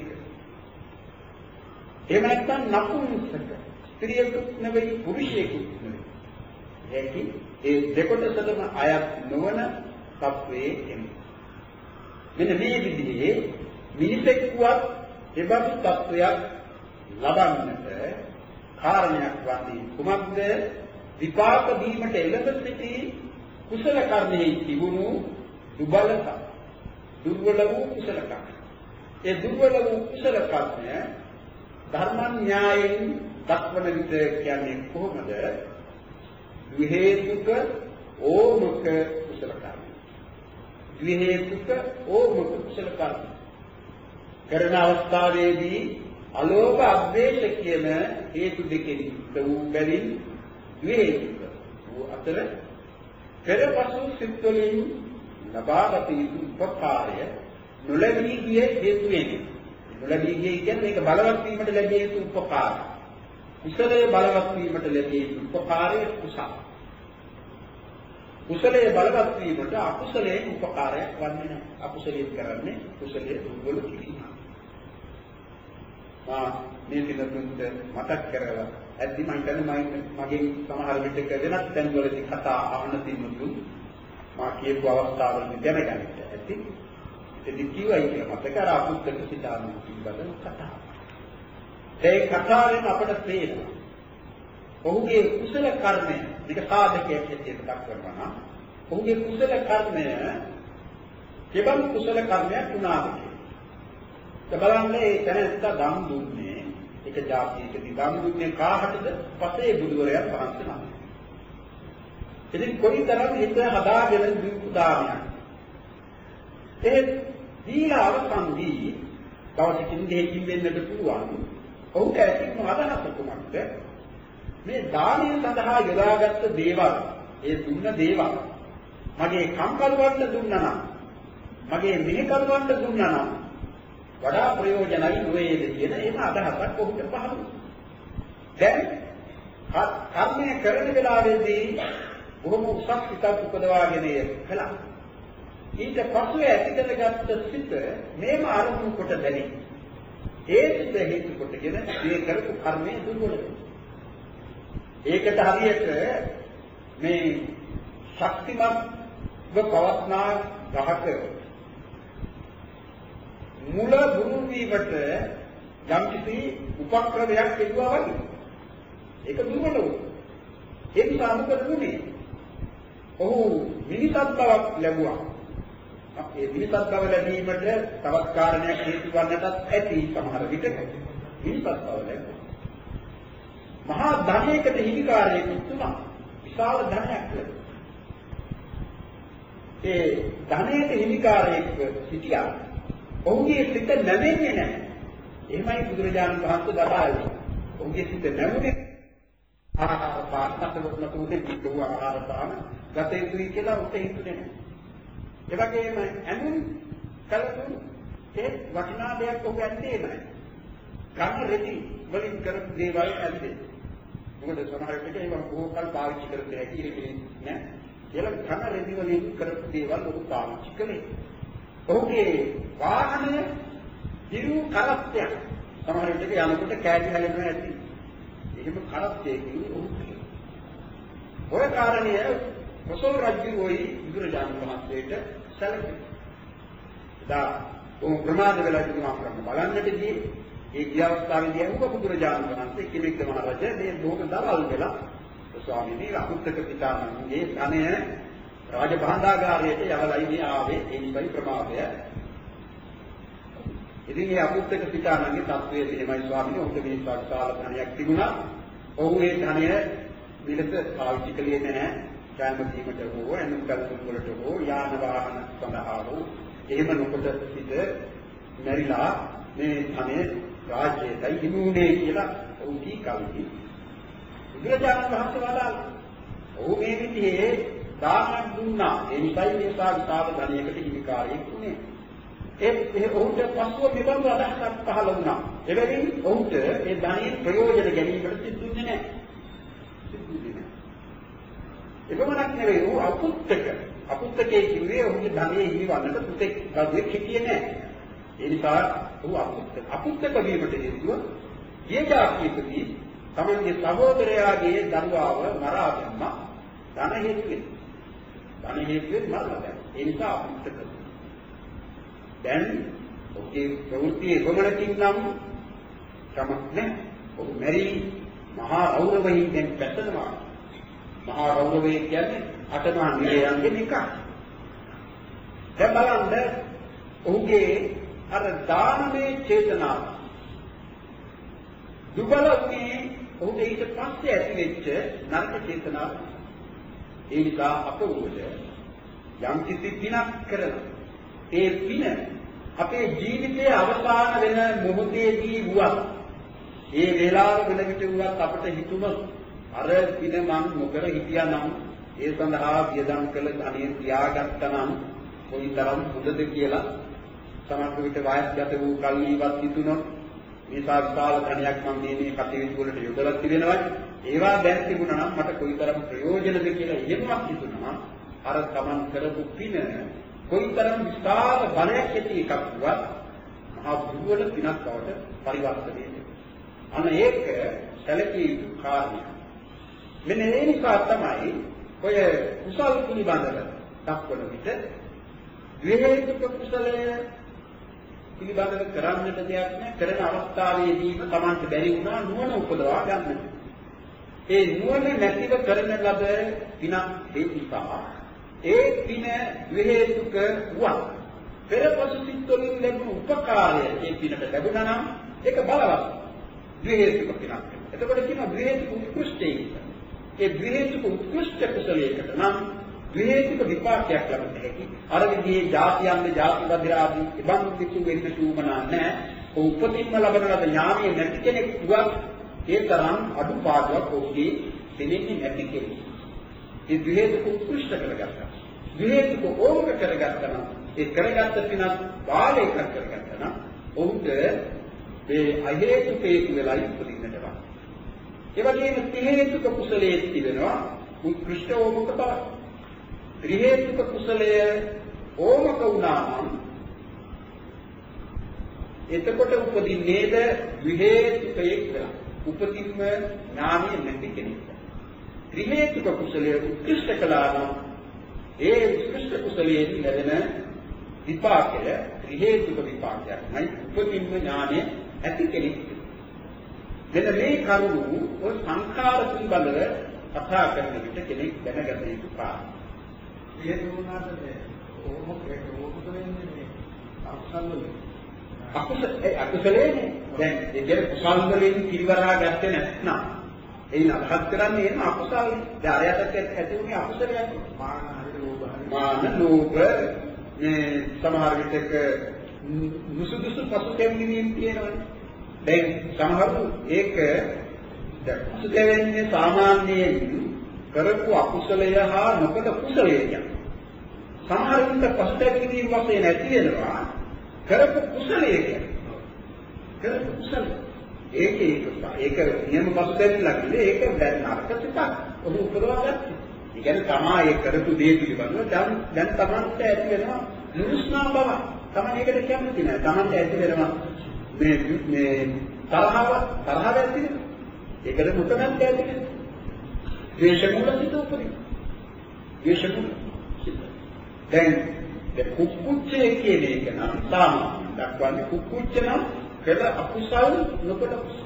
එහෙම නැත්නම් නපුංසක, ස්ත්‍රියකුත් නෙවෙයි පුරුෂයෙකුත් නෙවෙයි. ඒකි ඒ දෙකොටසටම අයත් නොවන තත්වයේ කෙනෙක්. මෙන්න මේ විදිහේ මිනිසෙක්වත් එබඳු තත්වයක් ලබන්නට කාරණයක් වන්නේ කුමක්ද? විපාක දීමට එළඹ සිටි කුසල කර්මයේ තිබුණු දුබලතා, දුර්වල වූ කුසල කර්ම. ඒ දුර්වල වූ කුසල කර්මය ධර්ම න්‍යායෙන් දක්වන විට කියන්නේ කොහොමද? ද්විහේතුක ඕමක කුසල කර්ම. ද්විහේතුක ඕමක කුසල කර්ම කරන අවස්ථාවේදී අලෝභ අද්වේෂ කියන හේතු දෙකෙන් වූ බැවින් ද්වේෂිත වූ අතර පෙරපසු සිත් වලින් ලබාගත යුතු උපකාරය නොලැබී ගිය හේතු වෙන්නේ. නොලැබී ගිය කියන්නේ මේක බලවත් වීමට ලැබිය යුතු උපකාරය. කුසලයේ බලවත් වීමට ලැබිය යුතු උපකාරය කුසල. කුසලයේ බලවත් වීමට අකුසලයේ උපකාරයක් වන්නේ නැහැ. අකුසලයේ කරන්නේ කුසලයේ දුර්වල කිරීම. ආ මේ පිටුන්ට මතක් කරලා ඇද්දි මම හිතන්නේ මම මගෙන් සමහර විටක වෙනත් තැන්වලදී කතා අහන්න තිබුණු මා කියපු අවස්ථාවලදී දැනගන්නට ඇති. එදි කිව්වයි කියලා මතක අර අපුත්තක සිතාන පිළිබඳව කතා. ඒ කතාවෙන් අපට තේරෙනවා ඔහුගේ කුසල කර්මය මේක සාධකයක් හැටියට දක්වනවා නම් ඔහුගේ කුසල කර්මය කෙබඳු කුසල කර්මයක් වුණාද කියලා. බලන්නේ ඒ තැනත්තා දම් දුන්නේ එක જાතියකදී දම් දුන්නේ කාටද? පසේ බුදුවරයන් වහන්සේ නම. ඉතින් කොයිතරම් හිත හදාගෙන දීපු දානයක්. ඒ දීලා අවසන්දී තව කිසිම දෙයකින් වෙන්නට පුළුවන්. ඔහුට ඇතිවන අදහස කුමක්ද? මේ දානය සඳහා යොදාගත්ත දේවල්, ඒ දුන්න දේවල් මගේ කම්කරුවන්ට දුන්නා නම්, මගේ මිනිකරුවන්ට දුන්නා නම් වඩා ප්‍රයෝජනයි නොවේද කියන එහෙම අදහසක් ඔහුට පහළ වුණා. දැන් කර්මය කරන වෙලාවේදී බොහොම උසස් සිතක් උපදවාගෙන කළා. ඊට පසු ඇති කරගත්ත සිත මේම අරමුණු කොට බැරි. ඒ සිත හේතු කොටගෙන මේ කරපු කර්මය දුර්වල වෙනවා. ඒකට හරියට මේ ශක්තිමත්ව පවත්නා ගහක මුල දුරු වීමට යම් කිසි උපක්‍රමයක් ලැබුවා වගේ. ඒක දුර්වල වුණා. ඒ නිසා මොකද වුනේ? ඔහු මිනිසත් බවක් ලැබුවා. ඒ මිනිසත් බව ලැබීමට තවත් කාරණයක් හේතු වන්නටත් ඇති සමහර විටක මිනිසත් බව ලැබුවා. මහා ධනයකට හිමිකාරයෙක් වුණා. විශාල ධනයක් ලැබුවා. ඒ ධනයට හිමිකාරයෙක් සිටියා. ඔහුගේ සිත නැමෙන්නේ නැහැ. එහෙමයි බුදුරජාණන් වහන්සේ දඩාවේ. ඔහුගේ සිත නැමුනේ ආහාර පාන සතුටුන තුනේ පිටුව ආහාර පාන ගත යුතුයි කියලා උට හිතුනේ නැහැ. ඒ වගේම ඇනුන් කලතුන් ඒ වටිනා දෙයක් ඔහු ඇත්තේ නැහැ. ගන්න රෙදි වලින් කරපු දේවල් ඇත්තේ. මොකද සමහර විට ඒවා බොහෝ කල් පාවිච්චි කරන්නේ නැහැ කියලා නෑ. ඒලා ගන්න රෙදි වලින් කරපු දේවල් ඔහු පාවිච්චි කළේ. ඔහුගේ වාහනය දිරු කරත්තයක්. සමහර විට යනකොට කෑලි හැලෙනවා ඇති. එහෙම කරත්තයකින් ඔහු ඔය කාරණය කොසල් රජුයි බුදුරජාණන් වහන්සේට සැලකෙනවා. දා ඔහු ප්‍රමාද වෙලා තිබුණා කරන්න බලන්නටදී ඒ ගිය අවස්ථාවේදී අහුව බුදුරජාණන් වහන්සේ කෙනෙක් මහ රජ මේ බොහොම දවල් වෙලා ස්වාමීනි අකුත්තක පිතාමහගේ ධනය රාජභාණ්ඩාගාරයට යවලයි මේ ආවේ ඒ නිසයි ප්‍රමාදය. ඉතින් මේ අකුත්තක පිතාමහගේ තත්වයේ එහෙමයි ස්වාමීනි ඔහුට මේ විශාල ධනයක් තිබුණා. ඔහු ඒ ධනය විලස පාවිච්චි කළේ නැහැ. කෑම බීමට හෝ එනුම් කල්පන වලට හෝ යාන වාහන සඳහා හෝ එහෙම නොකොට සිට මෙරිලා මේ ධනය රාජ්‍යයටයි හිමුනේ කියලා ඔහු කී කල්හි බුදුරජාණන් වහන්සේ වදාළා. ඔහු මේ විදිහේ දානක් දුන්නා. ඒ නිසායි මේ සාවිතාව ධනයකට හිමිකාරයෙක් වුණේ. ඒ ඔහුට පස්ව මෙබඳු අදහසක් පහළ වුණා. එබැවින් ඔහුට ඒ ධනයෙන් ප්‍රයෝජන ගැනීමට සිදුුනේ නැහැ. සිදුුනේ නැහැ. එපමණක් නෙවෙයි ඔහු අකුත්තක. අකුත්තකේ කිව්වේ ඔහුගේ ධනයේ හිමිවන්නට පුතෙක් ගාවේ හිටියේ නැහැ. ඒ නිසා ඔහු අකුත්තක. අකුත්තක වීමට හේතුව ගිය ජාතියකදී තමන්ගේ සහෝදරයාගේ දරුවාව මරා දැම්මා. ධන හේතුවෙන්. ධන හේතුවෙන් මරලා දැම්මා. ඒ නිසා අකුත්තක. දැන් ඔහුගේ ප්‍රවෘත්තියේ කොමලකින් නම් කමක් නැහැ. ඔහු මෙරි මහා රෞරවයෙන් දැන් පැටලෙනවා. මහා රෞරවය කියන්නේ අටමහා නිරයන්ගෙන් එකක්. දැන් බලන්න ඔහුගේ අර දානමය චේතනාව දුබල වුණේ ඔහුට ඊට පස්සේ ඇති වෙච්ච නරක චේතනාව. ඒ නිසා අප උඹට යම් කිසි පිනක් කරන ඒ පින අපේ ජීවිතයේ අවසාන වෙන මොහොතේදී වුවත් ඒ වේලාව වෙන විට වුවත් අපට හිතුණොත් අර පින මං නොකර හිටියානම් ඒ සඳහා වියදම් කළ ධනෙ තියාගත්තනම් කොයිතරම් හොඳද කියලා සමහර විට වයස්ගත වූ කල්ලිවත් හිතුණොත් මේ සාවිතාල ධනයක් මම මේ මේ කටයුතු වලට යොදලා තිබෙනවා. ඒවා දැන් තිබුණා නම් මට කොයිතරම් ප්‍රයෝජනද කියලා එහෙමවත් හිතුණා. අර තමන් කරපු පින කොයිතරම් විශාල බලයක් ඇති එකක් වුවත් මහා දුර්වල පිනක් බවට පරිවර්තනය වෙනවා. අන්න ඒක සැලකිය යුතු කාරණයක්. මෙන්න ඒ නිසා තමයි ඔය කුසල් පිළිබඳව දක්වන විට ද්වේහික කුසලය පිළිබඳව කරන්නට දෙයක් නැහැ. කරන අවස්ථාවේදීම Tamanට බැරි වුණා නුවණ උපදවා ගන්නට. ඒ නුවණ නැතිව කරන ලද පිනක් ඒ නිසා ඒ පින ද්වේහික වුණා. පෙරපසු සිත්වලින් ලැබුණු උපකාරය ඒ පිනට ලැබුණා නම් ඒක බලවත් ද්වේහික පිනක්. එතකොට කියනවා ද්වේහික උත්කෘෂ්ටයි. ඒ ද්වේහික උත්කෘෂ්ට කුසලයකට නම් ද්වේහික විපාකයක් ලබන්න හැකි. අර විදිහේ જાතියන්ගේ જાති බද්‍රාදී ඉබන් පිටු වෙන්න තුමනා නැහැ. උපතින්ම ලබන ලද ඥානය නැති කෙනෙක් වුවත් ඒ තරම් අඩුපාඩුවක් ඔහුගේ දෙන්නේ නැති කෙනෙක්. ඒ ද්වේෂක උත්කෘෂ්ඨ කරගත්තා. ද්වේෂක ඕමක කරගත්තා නම් ඒ කරගත්ත පිනත් බාලයක කරගත්තා නම් ඔහුට ඒ අහේතුකේතු වෙලා ඉපදින්නට වා. ඒ වගේම ත්‍රිහේතුක කුසලයේ තිබෙනවා උත්කෘෂ්ඨ ඕමක බව. ත්‍රිහේතුක කුසලය ඕමක වුණා නම් එතකොට උපදින්නේද ද්විහේතුකයෙක් වෙලා. උපතින්ම ඥානිය නැති කෙනෙක්. ත්‍රිහේතුක කුසලයේ උත්කෘෂ්ඨ කළා නම් ඒ උත්කෘෂ්ඨ කුසලයේ ලැබෙන විපාකය ත්‍රිහේතුක විපාකයක්. නයි උපතින්ම ඥානිය ඇති කෙනෙක්. මෙන්න මේ කරුණු ඔය සංඛාර පිළිබඳව කතා කරන විට කෙනෙක් දැනගත යුතු කාරණා. හේතු වුණාට ඕම ඒක ඕකද වෙන්නේ මේ අකුසල වල. අකුසල ඒ අකුසලේනේ. දැන් ඒ කියන්නේ කුසල වලින් පිරිවරා ගත්තේ නැත්නම් එයින් අදහස් කරන්නේ එන අකුසල. දැන් අරයටත් ඇති වුණේ අකුසලයක්. මාන හරි ලෝභ හරි. මාන ලෝභ මේ සමහර විටක මුසුදුසු පසුතැවීම් තියෙනවනේ. දැන් සමහරු ඒක දැන් පසුතැවෙන්නේ සාමාන්‍යයෙන් කරපු අකුසලය හා නොකළ කුසලය කියන. සමහර විට පසුතැවීම් වශයෙන් නැති වෙනවා කරපු කුසලය කියන. කරපු කුසල. ඒක ඒක ඒක නියම පසුතැවිල්ලක් නෙවෙයි ඒක දැන් නරක සිතක්. ඔහු උපදවා ගත්තා. ඒ කියන්නේ තමා ඒ කරපු දේ පිළිබඳව දැන් දැන් තමන්ට ඇති වෙනවා නුරුස්නා බව. තමන් ඒකට කැමති නැහැ. තමන්ට ඇති වෙනවා මේ මේ තරහව තරහව ඇති වෙනවා. ඒකද මුතනත් ඇති වෙනවා. ද්වේෂ මූල සිත උපදින. ද්වේෂ මූල සිත. දැන් ඒ කුක්කුච්චේ කියන එක නම් සාමාන්‍ය දක්වන්නේ කුක්කුච්ච නම් කළ අකුසල් නොකළ කුසල.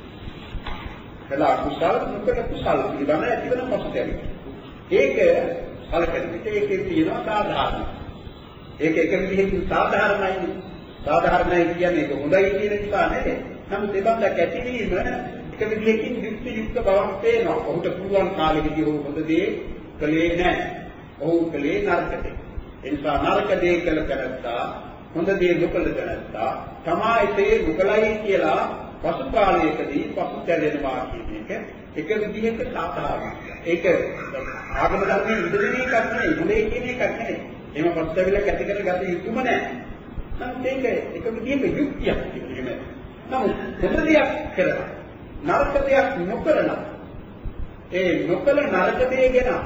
කළ අකුසල් නොකළ කුසල පිළිබඳ ඇති වෙන පසුතැවීම. ඒක කලකන විට ඒකේ තියෙනවා සාධාරණ. ඒක එක විදිහකින් සාධාරණයි. සාධාරණයි කියන්නේ ඒක හොඳයි කියන නිසා නෙවෙයි. නමුත් දෙබන්දක් ඇතිවීම එක විදිහකින් යුක්ති යුක්ත බවක් පේනවා. ඔහුට පුළුවන් කාලෙකදී ඔහු හොඳ දේ කළේ නැහැ. ඔහු කළේ නරක දේ. ඒ නිසා නරක දේ කළ කරත්තා හොඳ දේ නොකළ කරත්තා තමයි ඒ නොකලයි කියලා පසු කාලයකදී පසු දැලෙනවා කියන එක එක විදිහක සාධාරණයි. ඒක ආගම ධර්මයේ ඉදිරිය එකක් නෙවෙයි, මුලේ කියන එකක් නෙවෙයි. එහෙම පස්සෙවිලක් ඇති කරගත යුතුම නැහැ. නමුත් ඒක එක විදිහක යුක්තියක් කියන්නේ. නමුත් හොඳ දෙයක් කරලා නරක දෙයක් නොකරලා ඒ නොකල නරක දේ ගැන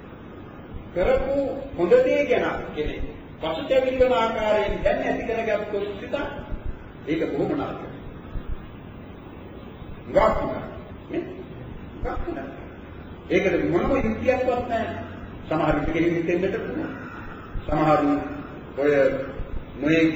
කරපු හොඳ දේ ගැන කියන්නේ පසුතැවිලි වන ආකාරයෙන් දැන් ඇති කරගත්තොත් සිත ඒක බොහොම නරකයි. ගාක්නා නේ? ගාක්නා. ඒකට මොනම යුක්තියක්වත් නැහැ. සමහර විට කෙනෙක් හිතෙන්නට පුළුවන්. සමහර ඔය මොයේක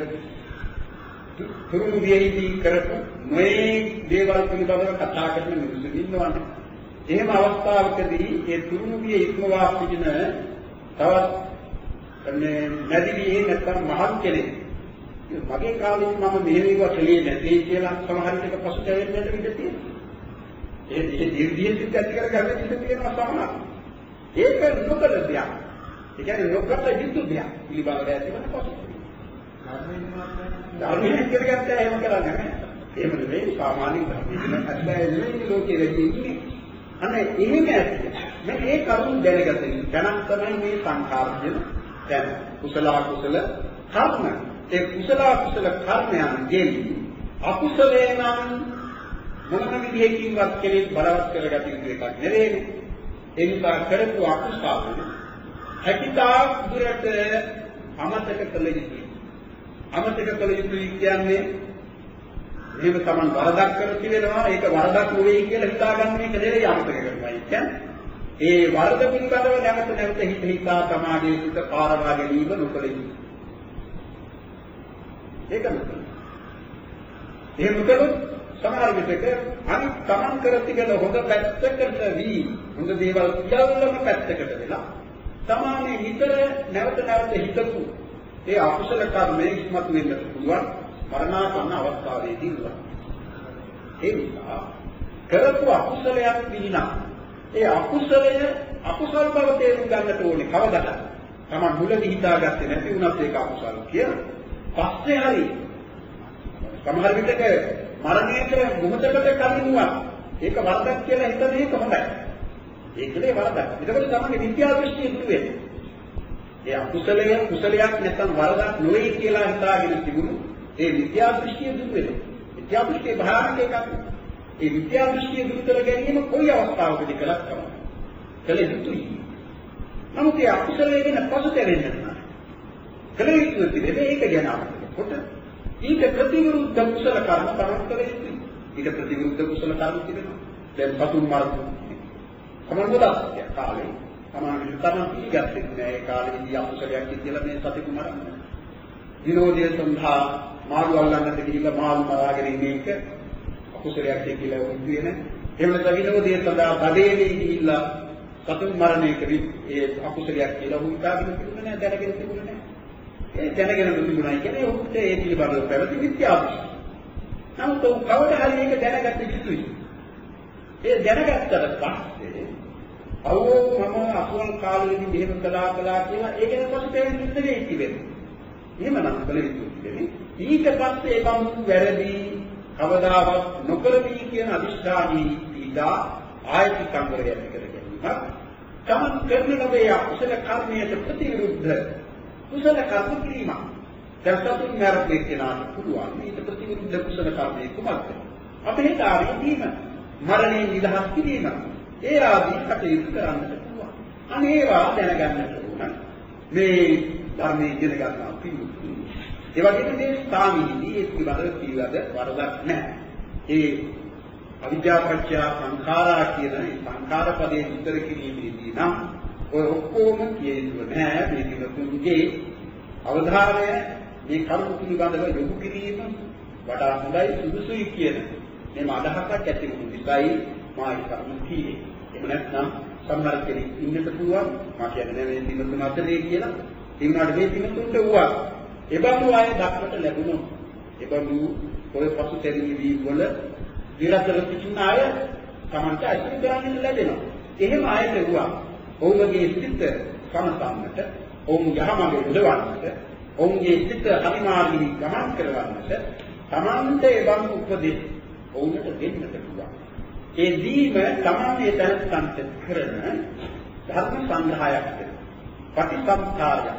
තුරුළු වියේදී කරපු මේ දේවල් පිළිබඳව කතා කරන මිනිස්සු ඉන්නවනේ. එහෙම අවස්ථාවකදී ඒ තුරුළු වියේ ඉක්මවා සිටින තවත් මේ නැදිවියේ නැත්නම් මහත් කෙනෙක් මගේ කාලේ මම මෙහෙම කලේ නැtei කියලා සමහර විට පසුතැවෙන්නට ඉඩ තියෙනවා. ඒ ඒ දීර්ඝිත ඇති කරගන්න ඉඩ තියෙනවා සමහර. ඒක නොකල දෙයක්. ඒ කියන්නේ නොකල යුතු දෙයක් පිළිබඳව ඇතිවන පසුතැවීම. ධර්මයෙන් කරගත්තා එහෙම කරන්නේ නැහැ. එහෙම නෙවෙයි සාමාන්‍ය ධර්මයෙන් අත්දැකීම් නෙවෙයි ලෝකයේ ඉන්නේ. අන්න එහෙම ඇත්ත. මේ ඒ කරුණ දැනගත යුතු. දැනක් තමයි මේ සංඛාර කියන දැන. කුසල අකුසල කර්ම. ඒ කුසල අකුසල කර්මයන්ගෙන් අකුසලේ නම් මොන විදිහකින්වත් කෙනෙක් බලවත් කරගත යුතු එකක් නෙවෙයි. ඒ නිසා කරපු අකුසල හැකිතාක් දුරට අමතක කළ යුතුයි. අමතක කළ යුතුයි කියන්නේ මේක Taman වරදක් කර තිබෙනවා ඒක වරදක් නෙවෙයි කියලා හිතාගන්න එක නෙවෙයි අමතක කරනවා. ඒ කියන්නේ ඒ වරද පිළිබඳව නැවත නැවත හිත හිතා තමාගේ සිත පාරවා ගැනීම නොකළ යුතුයි. ඒක නෙවෙයි. එහෙම කළොත් සමහර විටක අනිත් Taman කර තිබෙන හොඳ පැත්තකට වී හොඳ දේවල් සියල්ලම පැත්තකට වෙලා තමානේ විතර නැවත නැවත හිතපු ඒ අකුසල කර්මයේ ඉස්මතු වෙන්න පුළුවන් මරණාසන්න අවස්ථාවේදී උනත්. ඒ නිසා කරපු අකුසලයක් විනා ඒ අකුසලය අකුසල බව තේරුම් ගන්නට ඕනේ කවදාද? Taman මුලදී හිතාගත්තේ නැති වුණත් ඒක අකුසල කියලා. පස්සේ හරි සමහර විටක මරණයට මොහොතකට කලින්වත් ඒක වරදක් කියලා හිතන එක හොඳයි. ඒකේ වරදක්. ඒකවල තමයි විද්‍යා දෘෂ්ටිය දුර වෙන්නේ. ඒ අකුසලය කුසලයක් නැත්නම් වරදක් නොවේ කියලා හිතාගෙන තිබුණු ඒ විද්‍යා දෘෂ්ටිය දුර වෙනවා. විද්‍යා දෘෂ්ටිය භයානක එකක්. ඒ විද්‍යා දෘෂ්ටිය දුරු කර ගැනීම කොයි අවස්ථාවකදී කළත් තමයි. කළ යුතුයි. නමුත් ඒ අකුසලයේ ගැන පසුතැවෙන්නේ නැහැ. කළ යුතු තිබෙන්නේ ඒක ගැන අපකොට ඊට ප්‍රතිවිරුද්ධ කුසල කර්ම කරන කළ යුතුයි. ඊට ප්‍රතිවිරුද්ධ කුසල කර්ම තිබෙනවා. දැන් පතුන් මරතු. සමන්වදක් කාලේ සමාන විතරක් පිළිගත්තේ නෑ. ඒ කාලේදී අකුසලයක් කියලා මේ සතිකු මරන්නේ. විරෝධය සඳහා මාළු අල්ලන්නට ගිහිල්ලා මාළු මරාගෙන ඉන්නේ එක අකුසලයක් කියලා උද්දී වෙන. එහෙම නැත්නම් විරෝධය සඳහා බඩේදී ගිහිල්ලා සතුන් මරණයකදී ඒ අකුසලයක් කියලා උහිතාගෙන තිබුණේ නෑ, දැනගෙන තිබුණේ නෑ. ඒ දැනගෙන තිබුණා කියන්නේ ඔහුට ඒ පිළිබඳව පැවති විද්‍යාවක්. නමුත් ඔහු කවදා හරි මේක දැනගන්න යුතුයි. ඒ දැනගත්තට පස්සේ අවෝ මම අසුන් කාලෙදී මෙහෙම කළා කළා කියලා ඒක ගැන පසුතැවෙන්න ඉන්නේ ඉතිවෙන්නේ. එහෙමනම් කළ යුතුයි. ඊට පස්සේ ඒ බඳු වැරදි කවදාවත් නොකරමි කියන අදිෂ්ඨානී පීඩා ආයති සංවරය ඇති කර ගැනීම. තමන් කරන ලබේ අකුසල කර්මයට ප්‍රතිවිරුද්ධ කුසල කර්ම කිරීම. දැසතුන් මරණය කියනවා පුළුවන්. ඊට ප්‍රතිවිරුද්ධ කුසල කර්මයේ කුමක්ද? අපේ කාර්යදීම මරණය නිදහස් කිරීම. ඒ ආදී කටයුතු කරන්නට පුළුවන්. අනේවා දැනගන්නට ඕන. මේ ධර්මයේ ඉගෙන ගන්නවා පිළිතුරු. ඒ වගේම මේ ස්ථානීයදී ඒ පිළිබඳව කීවද වරදක් නැහැ. ඒ අවිද්‍යාපච්චය සංඛාරා කියන ඒ සංඛාර පදයේ විතර කිරීමේදී නම් ඔය ඔක්කොම කියෙන්නේ නැහැ. මේ පිළිතුරුගේ අවධානය මේ කර්ම පිළිබඳව යොමු කිරීම වඩා හොඳයි සුදුසුයි කියන මේ අදහසක් ඇති වුණු නිසායි මා ඒ කර්ම කීවේ. එහෙම නැත්නම් සම්මර කෙනෙක් ඉන්නට පුළුවන්. මා කියන්නේ මේ පිළිතුරු අතරේ කියලා. ඒ වුණාට මේ පිළිතුරුට වුණා. එබඳු අය දක්වට ලැබුණොත් එබඳු ඔය පසුතැවීම් වල විරතර සිටින අය තමන්ට අයිති කරගෙන ලැබෙනවා. එහෙම අයට වුණා. ඔවුන්ගේ සිත සමසන්නට, ඔවුන් යහමඟ යොදවන්නට, ඔවුන්ගේ සිත හරිමාර්ගී ගමන් කරවන්නට තමන්ට එබඳු උපදෙස් ඔවුන්ට දෙන්නට පුළුවන්. ඒ දීම තමන්ගේ දැනස්තන්ට කරන ධර්ම සංග්‍රහයක් පටිසම්භාරයක්.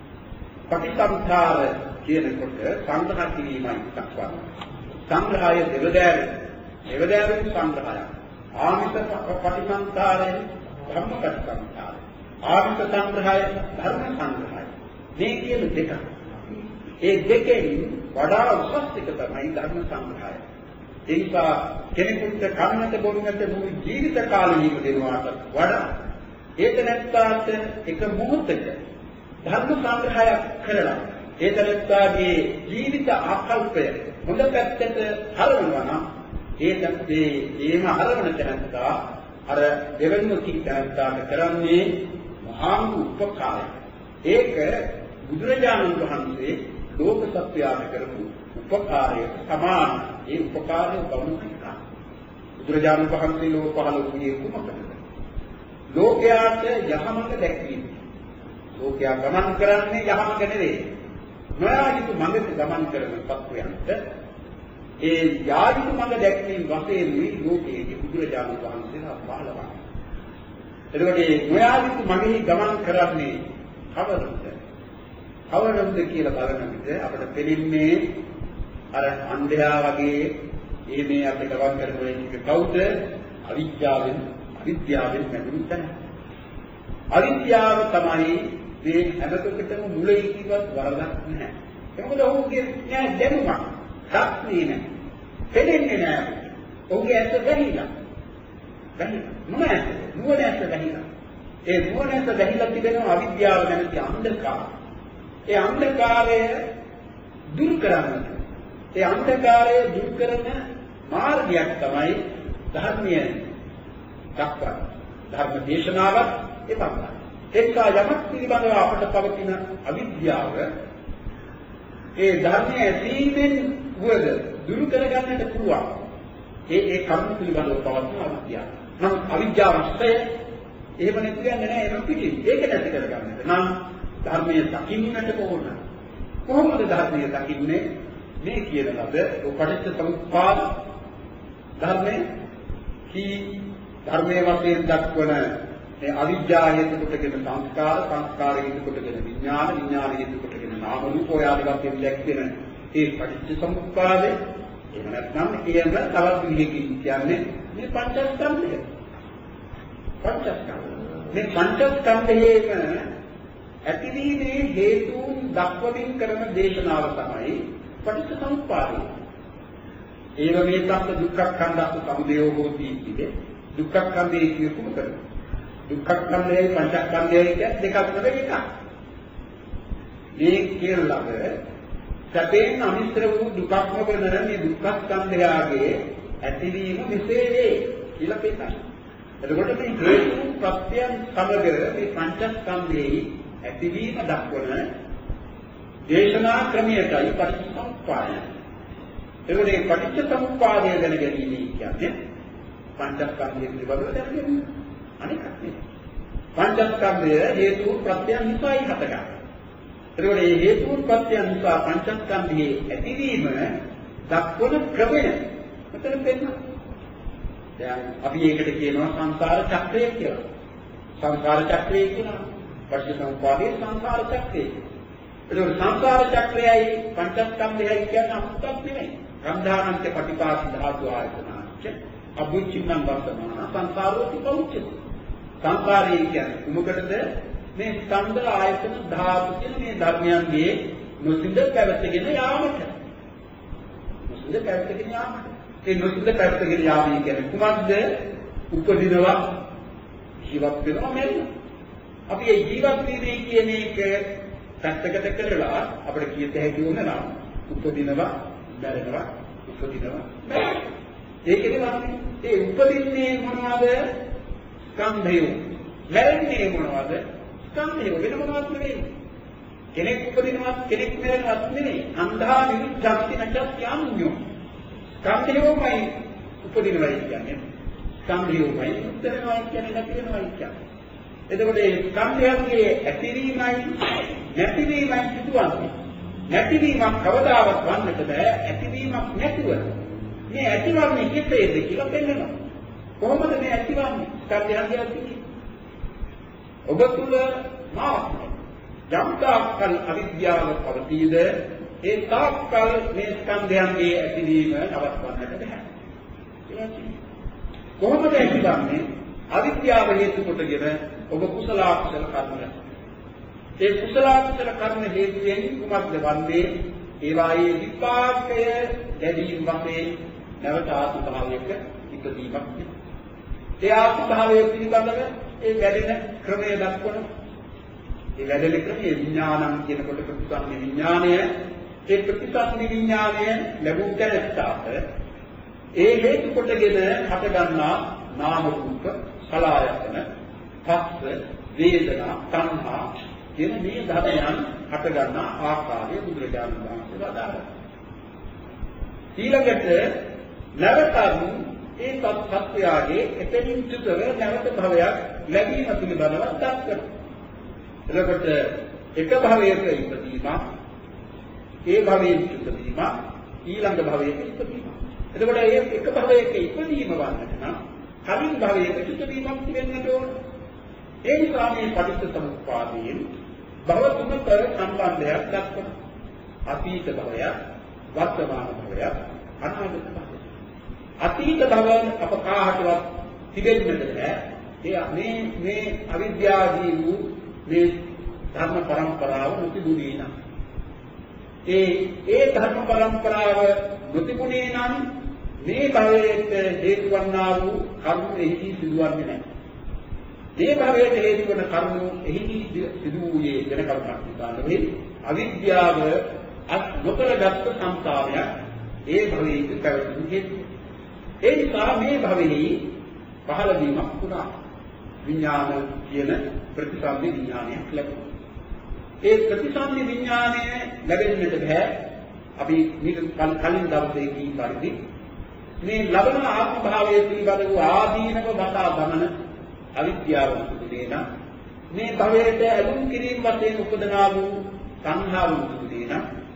පටිසම්භාර කියනකොට සංග්‍රහ කිරීමයි දක්වන්නේ. සංග්‍රහය දෙවදෑර දෙවදෑරුම් සංග්‍රහය. ආමිත පටිසම්භාරය ධර්ම පටිසම්භාරය. ආමිත සංග්‍රහය ධර්ම සංග්‍රහය. මේ කියන දෙක. ඒ දෙකෙන් වඩා උසස් එක තමයි ධර්ම සංග්‍රහය. ඒ නිසා කෙනෙකුට කන්නට බොන්නට මුළු ජීවිත කාලෙම දෙනවාට වඩා ඒක නැත්තාට එක මොහොතක ධර්ම සංග්‍රහයක් කරලා ඒ තනත්තාගේ ජීවිත ආකල්පය හොඳ පැත්තට හරවනවා නම් ඒ තත්ත්වයේ ඒම හරවන තැනත්තා අර දෙවෙනි කීකරන්තාට කරන්නේ මහා උපකාරය. ඒක බුදුරජාණන් වහන්සේ ලෝක සත්‍යයට කරපු උපකාරයට සමාන. ඒ උපකාරය බවුනිකා. බුදුරජාණන් වහන්සේ ලෝක පහළ වූයේ කුමකටද? ලෝකයාට යහමඟ දැක්වීම. ලෝකයා ගමන් කරන්නේ යහමඟ නෙවෙයි. නොයායුතු මඟට ගමන් කරන සත්වයන්ට ඒ යායුතු මඟ දැක්වීම වශයෙන් මේ ලෝකයේ බුදුරජාණන් වහන්සේලා පහළ වුණා. එතකොට මේ නොයායුතු මඟෙහි ගමන් කරන්නේ කවරද? කවරද කියලා බලන විට අපිට පෙනෙන්නේ අර අන්ධයා වගේ මේ මේ අපිට ගමන් කරන එක කවුද? අවිද්‍යාවෙන් අවිද්‍යාවෙන් නැතුණු තැන. අවිද්‍යාව තමයි මේ හැමකටම මුලින් කිව්වත් වරදක් නැහැ. මොකද ඔහුගේ නෑ දැනුමක්, ශක්තිය නෑ. පෙනෙන්නේ නෑ. ඔහුගේ ඇස වැහිලා. වැහිලා. මොනවාද? නුවණැස වැහිලා. ඒ නුවණැස වැහිලා තිබෙන අවිද්‍යාව නැමැති අන්ධකාරය. ඒ අන්ධකාරය දුරු කරන්න. ඒ අන්ධකාරය දුරු කරන මාර්ගයක් තමයි ධර්මය දක්වන්නේ. ධර්ම දේශනාවක් ඒ තමයි. ඒක යමක් පිළිබඳව අපට පවතින අවිද්‍යාව ඒ ධර්මයේ ඇසීමෙන් වුවද දුරු කරගන්නට පුළුවන්. ඒ ඒ කර්ම පිළිබඳව පවතින අවිද්‍යාව. නමුත් අවිද්‍යාවස්තය එහෙම නැති වෙන්නේ නැහැ. ඒක පිටින්. ඒක නැති කරගන්නට නම් ධර්මයේ දකින්නට ඕන. කොහොමද ධර්මයේ දකින්නේ? මේ කියන ලද පටිච්ච සමුප්පාද ධර්මයේ කී ධර්මයේ වශයෙන් දක්වන මේ අවිද්‍යාව හේතු කොටගෙන සංස්කාර සංස්කාර හේතු කොටගෙන විඥාන විඥාන හේතු කොටගෙන නාම රූප ඔය ආදී වශයෙන් දැක්වෙන ඒ පටිච්ච සමුප්පාදේ එහෙම නැත්නම් කියන තවත් විදිහකින් කියන්නේ මේ පංචස්කන්ධය. පංචස්කන්ධ. මේ පංචස්කන්ධයේම ඇතිවීමේ හේතුන් දක්වමින් කරන දේශනාව තමයි පටිච්ච සමුප්පාදය. ඒව මේ තත්ත්ව දුක්ඛස්කන්ධස්ස සමුදයෝ හෝති ඉතිදේ දුක්ඛස්කන්ධයේ කියපු කරන දුක්ඛස්කන්ධයයි පංචස්කන්ධයයි කියන දෙකක් නෙවෙයි එකක්. මේ කියලාම සැපෙන් අනිත්‍ය වූ දුක්ඛම වෙන මේ දුක්ඛස්කන්ධයගේ ඇතිවීම මෙසේ වේ කියලා පෙන්නනවා. එතකොට මේ හේතු ප්‍රත්‍යයන් සමග මේ පංචස්කන්ධයේ ඇතිවීම දක්වන දේශනා ක්‍රමයටයි පටිච්චසමුප්පාදය. එතකොට මේ පටිච්චසමුප්පාදය ගැන ගැනීම කියන්නේ පංචස්කන්ධය පිළිබඳව දැනගැනීම. අනිකක් නෙවෙයි. පංචස්කන්ධය හේතු ප්‍රත්‍යයන් නිසායි හටගන්නේ. එතකොට මේ හේතු ප්‍රත්‍යයන් නිසා පංචස්කන්ධයේ ඇතිවීම දක්වන ක්‍රමය මෙතන පෙන්නනවා. දැන් අපි ඒකට කියනවා සංසාර චක්‍රය කියලා. සංසාර චක්‍රය කියනවා. පටිච්චසමුප්පාදයේ සංසාර චක්‍රය. ඒක සංසාර චක්‍රයයි පංචස්කන්ධයයි කියන අමුත්තක් නෙමෙයි. ගන්ධානන්ත පටිපාටි ධාතු ආයතනච්ච අභුච්චින්නම් වර්තමාන සංසාරෝති පෞච්චති. සංසාරය කියන්නේ මොකටද? මේ ස්කන්ධ ආයතන ධාතු කියන මේ ධර්මයන්ගේ නොසිඳ පැවතගෙන යාමට. නොසිඳ පැවතගෙන යාමට. ඒ නොසිඳ පැවතගෙන යාම කියන්නේ කුමක්ද? උපදිනවා ජීවත් වෙනවා මැරෙනවා. අපි මේ ජීවත් වීමේ කියන එක පැත්තකට කරලා අපිට කියත හැකි වුණා නම් උපදිනවා මැරෙනවා උපදිනවා මැරෙනවා. ඒකේ වන්නේ ඒ උපදින්නේ මොනවද? ස්කන්ධය. මැරෙන්නේ මොනවද? ස්කන්ධය. වෙන මොනවද නෙවෙයි. කෙනෙක් උපදිනවත් කෙනෙක් මැරෙනවත් නෙවෙයි. අන්ධා විරුද්ධක්ති නැචත්‍යම්ඤ්ඤෝ. ස්කන්ධයෝමයි උපදිනවා කියන්නේ. ස්කන්ධයෝමයි උත්තරනවා කියන්නේ නැති වෙනවා කියන්නේ. එතකොට මේ ස්කන්ධයන්ගේ ඇතිවීමයි නැතිවීමයි සිදුවන්නේ. නැතිවීමක් කවදාවත් වන්නට බෑ ඇතිවීමක් නැතුව. මේ ඇතිවන්නේ කෙසේද කියලා පෙන්නනවා. කොහොමද මේ ඇතිවන්නේ? ස්කන්ධයන්ගේ ඇතිවීම. ඔබ තුල මාත්‍රයි. යම් තාක්කල් අවිද්‍යාව පවතීද ඒ තාක්කල් මේ ස්කන්ධයන්ගේ ඇතිවීම නවත්වන්නට බෑ. කොහොමද ඇතිවන්නේ? අවිද්‍යාව හේතු කොටගෙන ඔබ කුසල අකුසල කර්ම ඒ කුසල අකුසල කර්ම හේතුයෙන් කුමක්ද වන්නේ? ඒවායේ විපාකය ලැබීම වශයෙන් නැවත ආත්ම භාවයක ඉපදීමක්. ඒ ආත්ම භාවය පිළිබඳව ඒ වැඩෙන ක්‍රමය දක්වන ඒ වැඩෙන ක්‍රමයේ විඥානං කියනකොට ප්‍රතිසන්දි විඥානය ඒ ප්‍රතිසන්දි විඥානය ලැබුම් දැනස්තාට ඒ හේතු කොටගෙන හටගන්නා නාම රූප සලආයතන පස්ස වේදනා සංහා කියන මේ ධර්මයන් හටගන්නා ආකාරය බුදුරජාණන් වහන්සේ වදාළා. ඊළඟට නැවතත් ඒ සත්‍යයගේ එතනින් චුතව නැවත භවයක් ලැබීම පිළිබඳව දක්වනවා. එතකොට එක භවයක ඉපදීම ඒ භවයෙන් චුත වීම ඊළඟ භවයක ඉපදීම. එතකොට ඒ එක භවයක ඉපදීම වන්නට නම් කලින් භවයක චුත වීමක් තිබෙන්නට ඕන. ඒ නිසා මේ පටිච්චසමුප්පාදයෙන් භව තුනක සම්බන්ධයක් දක්වනවා. අතීත භවයක්, වර්තමාන භවයක්, අනාගත භවයක්. අතීත භව අප කාටවත් තිබෙන්නට බෑ. ඒ මේ මේ අවිද්‍යාවදී වූ මේ ධර්ම පරම්පරාව නොතිබුණේ නම් ඒ ඒ ධර්ම පරම්පරාව නොතිබුණේ නම් මේ භවයට හේතු වන්නා වූ කර්ම එහි සිදුවන්නේ නැහැ. මේ භවයට හේතු වන කර්ම එහි සිදු වූයේ වෙන කර්මයක් නිසා නෙවෙයි අවිද්‍යාව අත් නොකරගත් සංස්කාරයක් ඒ භවයේ පැවතුණු හේතු. ඒ නිසා මේ භවෙහි පහළ වීමක් වුණා. විඥාන කියන ප්‍රතිසන්දි විඥානයක් ලැබුණා. ඒ ප්‍රතිසන්දි විඥානය ලැබෙන්නට බෑ. අපි මේක කලින් දවසේ කී පරිදි මේ ලබන ආත්ම භාවයේ පිළිබඳව ආදීනව බතා ගමන අවිද්‍යාව මුදුනේ නම් මේ භවයට ඇලුම් කිරීම වශයෙන් උපදනා වූ සංහාව මුදුනේ නම්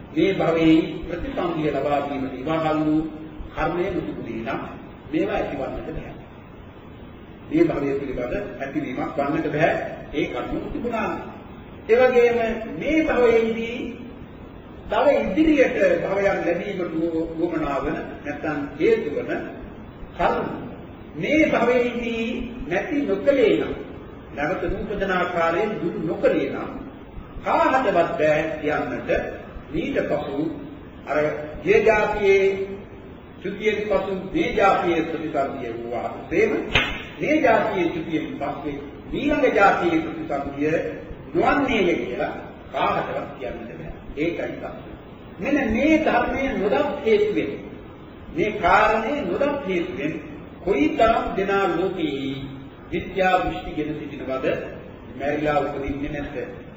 මේ භවයේ ප්‍රතිසන්දිය ලබා ගැනීමට ඉවහල් වූ කර්මය නුදුදී නම් මේවා ඇතිවන්නට බෑ. මේ භවයේ පිළිබඳ ඇතිවීමක් වන්නට බෑ. ඒ කර්ම තිබුණා. ඒ වගේම මේ භවයේදී තව ඉදිරියට භවයන් ලැබීමට උවමනා වන නැත්නම් හේතු වන කර්ම මේ භවයේදී නැති නොකලේ නම් නැවත නූපදන ආකාරයෙන් දුරු නොකලේ නම් කාහටවත් බෑ කියන්නට ඊට පසු අර මේ જાතියේ චුතියෙන් පසු මේ જાතියේ ප්‍රතිසන්දිය වූවා ප්‍රේම මේ જાතියේ චුතියෙන් පස්සේ ඊළඟ જાතියේ ප්‍රතිසන්දිය නොවන්නේය කියලා කාහටවත් කියන්නට බෑ. ඒකයි තමයි. මෙන්න මේ ධර්මයේ නොදත් හේතුවෙන් මේ කාරණේ නොදත් හේතුවෙන් කොයිතරම් දෙනා ලෝකේ විද්‍යා දෘෂ්ටිගෙන සිටිනවද මැරිලා උපදින්නේ නැත.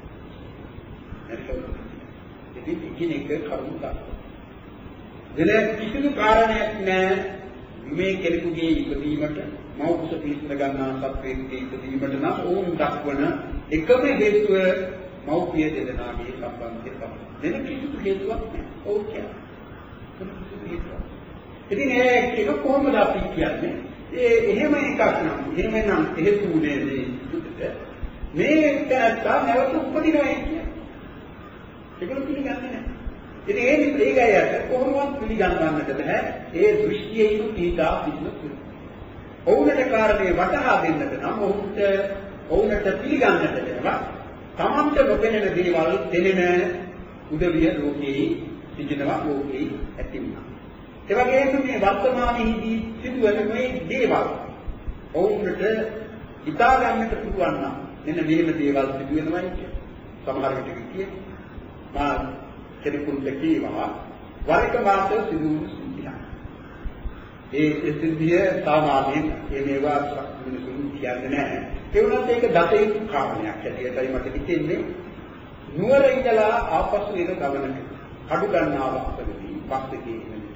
ඉතින් එකිනෙක කරුණු ගන්න. දෙල කිසිදු කාරණයක් නැහැ මේ කෙනෙකුගේ ඉපදීමට මව කුස පිළිසින ගන්නා සත්වයේ ඉපදීමට නම් ඕම් දක්වන එකම හේතුව මව්පිය දෙදෙනාගේ සම්බන්ධය තමයි. වෙන කිසිදු හේතුවක් නැහැ. ඕක කියන්නේ. ඉතින් ඒක කොහොමද අපි කියන්නේ? ඒ එහෙම එකක් නම් එහෙම නම් හේතුුනේ මේ සුදුට මේ තත්තා නැවත උපදිනවා කියන්නේ. ඒක පිළිගන්නේ නැහැ. ඉතින් ඒ නිප්‍රේගයයට කොහොමවත් පිළිගන්නන්නට බෑ. ඒ දෘෂ්ටියෙන් පීඩා පිළිතුරු. ඔවුන්ට කාරණේ වටහා දෙන්නට නම් ඔවුන්ට ඔවුන්ට පිළිගන්නට දෙනවා. තමන්ට නොපෙනෙන දේවල් දෙනෙන උදවිය ලෝකේ සිටිනවා ලෝකේ ඇති වෙනවා. ඒ වගේම මේ වර්තමානයේදී සිදුවන මේ දේවල් ඔවුන්ට හිතා ගන්නට පුළුවන් නම් මෙන්න මෙහෙම දේවල් සිදු වෙනවා කියන්නේ. සමහර විට කියන්නේ මා කෙනෙකුට කියනවා වරක මාස සිදු වූ සිද්ධියක්. ඒ සිද්ධිය සාමාන්‍යයෙන් මේ මේවා මිනිසුන් කියන්නේ නැහැ. ඒ වුණත් ඒක දතේ කාරණයක් හැටියටයි මට හිතෙන්නේ. නුවර ඉඳලා ආපසු එන ගමනට කඩු ගන්නා අවස්ථාවේදී පස්සේ කියනවිට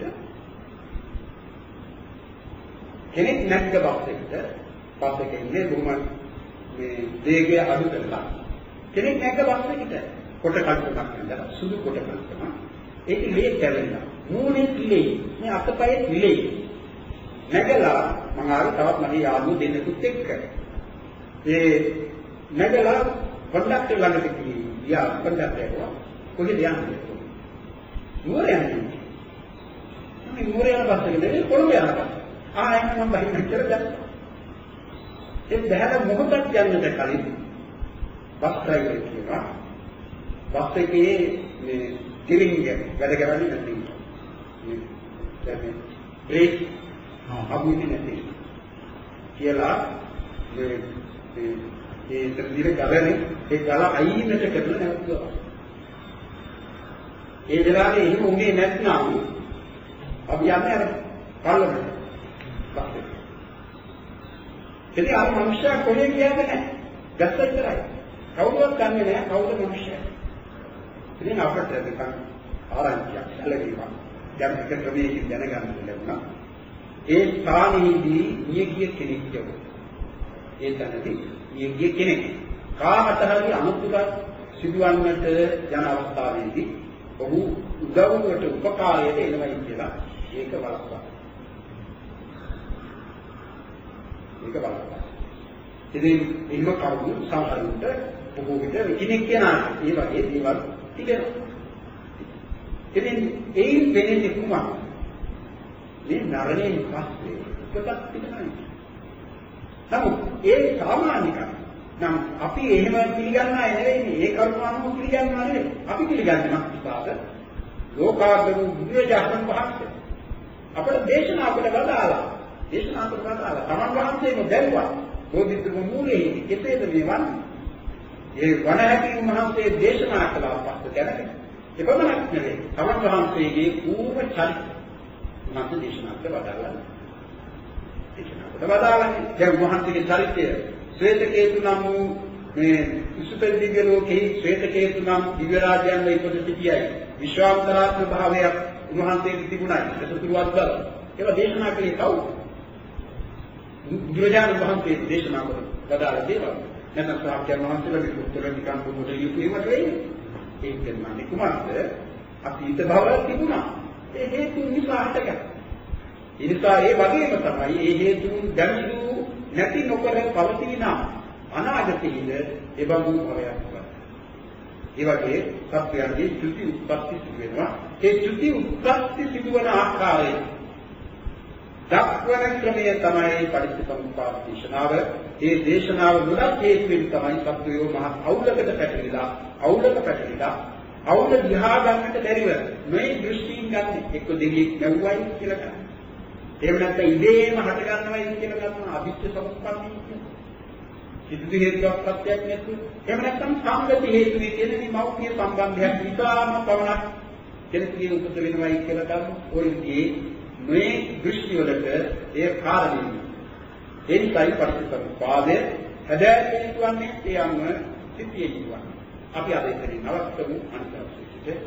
කෙනෙක් නැග්ග බස්සෙක්ට පස්සේ කියන්නේ බොහොම මේ වේගය අඩු කරලා කෙනෙක් නැග්ග බස්සෙක්ට කොට කල්පයක් නේද සුදු කොට කල්පන ඒක ලේ කැවෙනවා මූණේ පිළේ මේ අතපයේ පිළේ නැගලා මම ආවේ තවත් මගේ යාළුවෝ දෙන්නෙකුත් එක්ක ඒ නැගලා කොණ්ඩක්ටර් ළඟට ගියා කොණ්ඩක්ටර් කොහෙද යන්නේ නුවර යන්නේ මම නුවර යන බස්සෙකදී කොළඹ යනවා ආ එහෙනම් මම බහින්න කියලා දැක්කා ඒ බහැලා මොහොතක් යන්නට කලින් බස් ඩ්‍රයිවර් කියනවා බස් එකේ මේ ටිරින්ග් වැඩ කරන්නේ නැති මේ දැන් බ්‍රේක් අමුන්නේ නැති කියලා මේ ඒ ඉතින් ගලනේ ඒ ගල අයින්නට කරලා නැවතුවා ඒ වෙලාවේ එහෙම උනේ නැත්නම් අපි යන්නේ අර පාර්ලිමේන්තුවට පස්සේ ඉතින් අර මනුෂ්‍යයා කොහේ ගියාද නැහැ දැස්ස ඉතරයි කවුරුවත් දන්නේ නැහැ කවුද මනුෂ්‍යයා ඉතින් අපිට නිකන් ආරංචියක් ලැබීමක් යම් එක ක්‍රමයකින් දැනගන්න ලැබුණා ඒ ස්ථානයේදී නියගිය කෙනෙක් යවුවා ඒ තැනදී නියගිය කෙනෙක් කාමත හරි අනුතුරක් සිදුවන්නට යන අවස්ථාවේදී ඔහු උදව්වට උපකාරයට එනවයි කියලා ඒක වළක්වා ඒක වළක්වා ඉතින් එහෙම කවුරු සමහරුන්ට බොහෝ විට කෙනෙක් කියනවා ඒ වගේ දේවල් තිබෙනවා. ඉතින් ඒයින් වෙන්නේ කුමක්ද? මේ නරණයෙන් පස්සේ උපතක් තිබෙනවා. නමුත් ඒ සාමාන්‍යකම් නම් අපි එහෙම පිළිගන්න අය නෙවෙයි ඒ කරුණාවම පිළිගන්නවා නෙවෙයි. අපි පිළිගන්නේ නැත්නම් ලෝකාග්‍ර බුදුරජාණන් වහන්සේ අපට දේශනා කොට වදාලා දේශනා කොට වදාලා තමන් වහන්සේම දැරුවා. බෝධිසත්ව මූලයේ කෙසේද මේ වන්නේ? ඒ වනහැටි මහන්සේ දේශනා කළා පස්සේ දැනගෙන එපමණක් නෙවෙයි තමන් වහන්සේගේ පූර්ව චරිත මත දේශනා කළ වදාළා දේශනා කොට වදාළා දැන් වහන්සේගේ චරිතය ශ්වේතකේතු නම් වූ මේ විසුපෙල් දිව්‍ය ලෝකෙහි ශ්වේතකේතු නම් දිව්‍ය රාජයන් ඉපද සිටියයි විශ්වාන්තරාත්ම භාවයක් උන්වහන්සේට තිබුණයි සතුටුවත් බව ඒවා දේශනා කළේ කවුද බුදුරජාණන් වහන්සේ දේශනා කොට වදාළ දේවල් නැත්නම් සාක්‍ය මහන්සියලගේ උත්තර නිකන් පොතේ ලියුමට වෙන්නේ ඒක කියන්නේ කුමක්ද අතීත භව තිබුණා. ඒ හේතු නිසා හටගත්තා. ඒ නිසා ඒ වගේම තමයි ඒ හේතු දැනුදු නැති නොකර පවතින අනාගතයේද ඒ බඳු භවයක් වුණා. ඒ වගේ සත්‍යයන්ගේ ත්‍ෘති උත්පත්ති සිදු වෙනවා. ඒ ත්‍ෘති උත්පත්ති සිදුවන ආකාරය දක්වන ක්‍රමය තමයි පටිච්චසමුප්පාද දේශනාව. ඒ දේශනාව මුලක් හේතුවෙන් තමයි සත්වයෝ මහ අවුලකට පැටලිලා අවුලක පැටලිලා අවුල දිහා ගන්නට බැරිව මේ දෘෂ්ටීන් ගන්න එක්ක දෙවියෙක් නැවුවයි කියලා ගන්න. එහෙම නැත්නම් ඉදේම හට ගන්නවයි කියලා ගන්න අභිච්ඡ සමුප්පන්නයි කියන්නේ. සිද්ධි හේතුවක් සත්‍යයක් නැතු. එහෙම නැත්නම් සංගති හේතුවේ කියන මේ මෞඛ්‍ය සම්බන්ධයක් නිසාම පවණක් කෙනෙකුගේ උපත වෙනවයි කියලා ගන්න. ඔයගේ මේ දෘෂ්ටි වලට ඒ කාරණේ. ඒ නිසායි පටිච්චසමුප්පාදය හැදෑරිය යුතුන්නේ ඒ අනුව සිටිය යුතුන්නේ. අපි අද ඉතින් නවත්තමු අනිත්‍යසිතේ.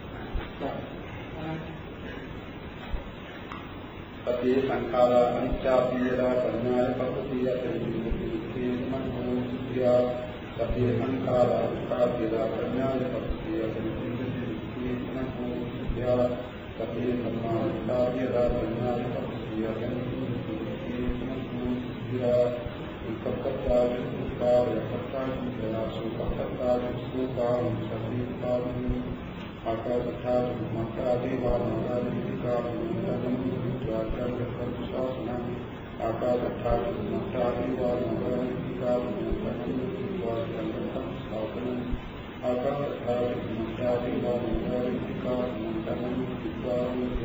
අපේ සංඛාරා අනිත්‍යපීලා පඤ්ඤාය පස්සතිය තෙරිවිදේ මනෝසියා අපේ සංඛාරා අනිත්‍යපීලා පඤ්ඤාය පස්සතිය තෙරිවිදේ මනෝසියා අපේ සංඛාරා පඤ්ඤාය පස්සතිය තෙරිවිදේ මනෝසියා උපකප්පා උපාය පත්තාං දයාසු පත්තාං සුඛාං සතිපාං ආකාශත්තා මක්ඛාදී වානාදිකා ආකාශත්තා මක්ඛාදී වානාදිකා ආකාශත්තා මක්ඛාදී වානාදිකා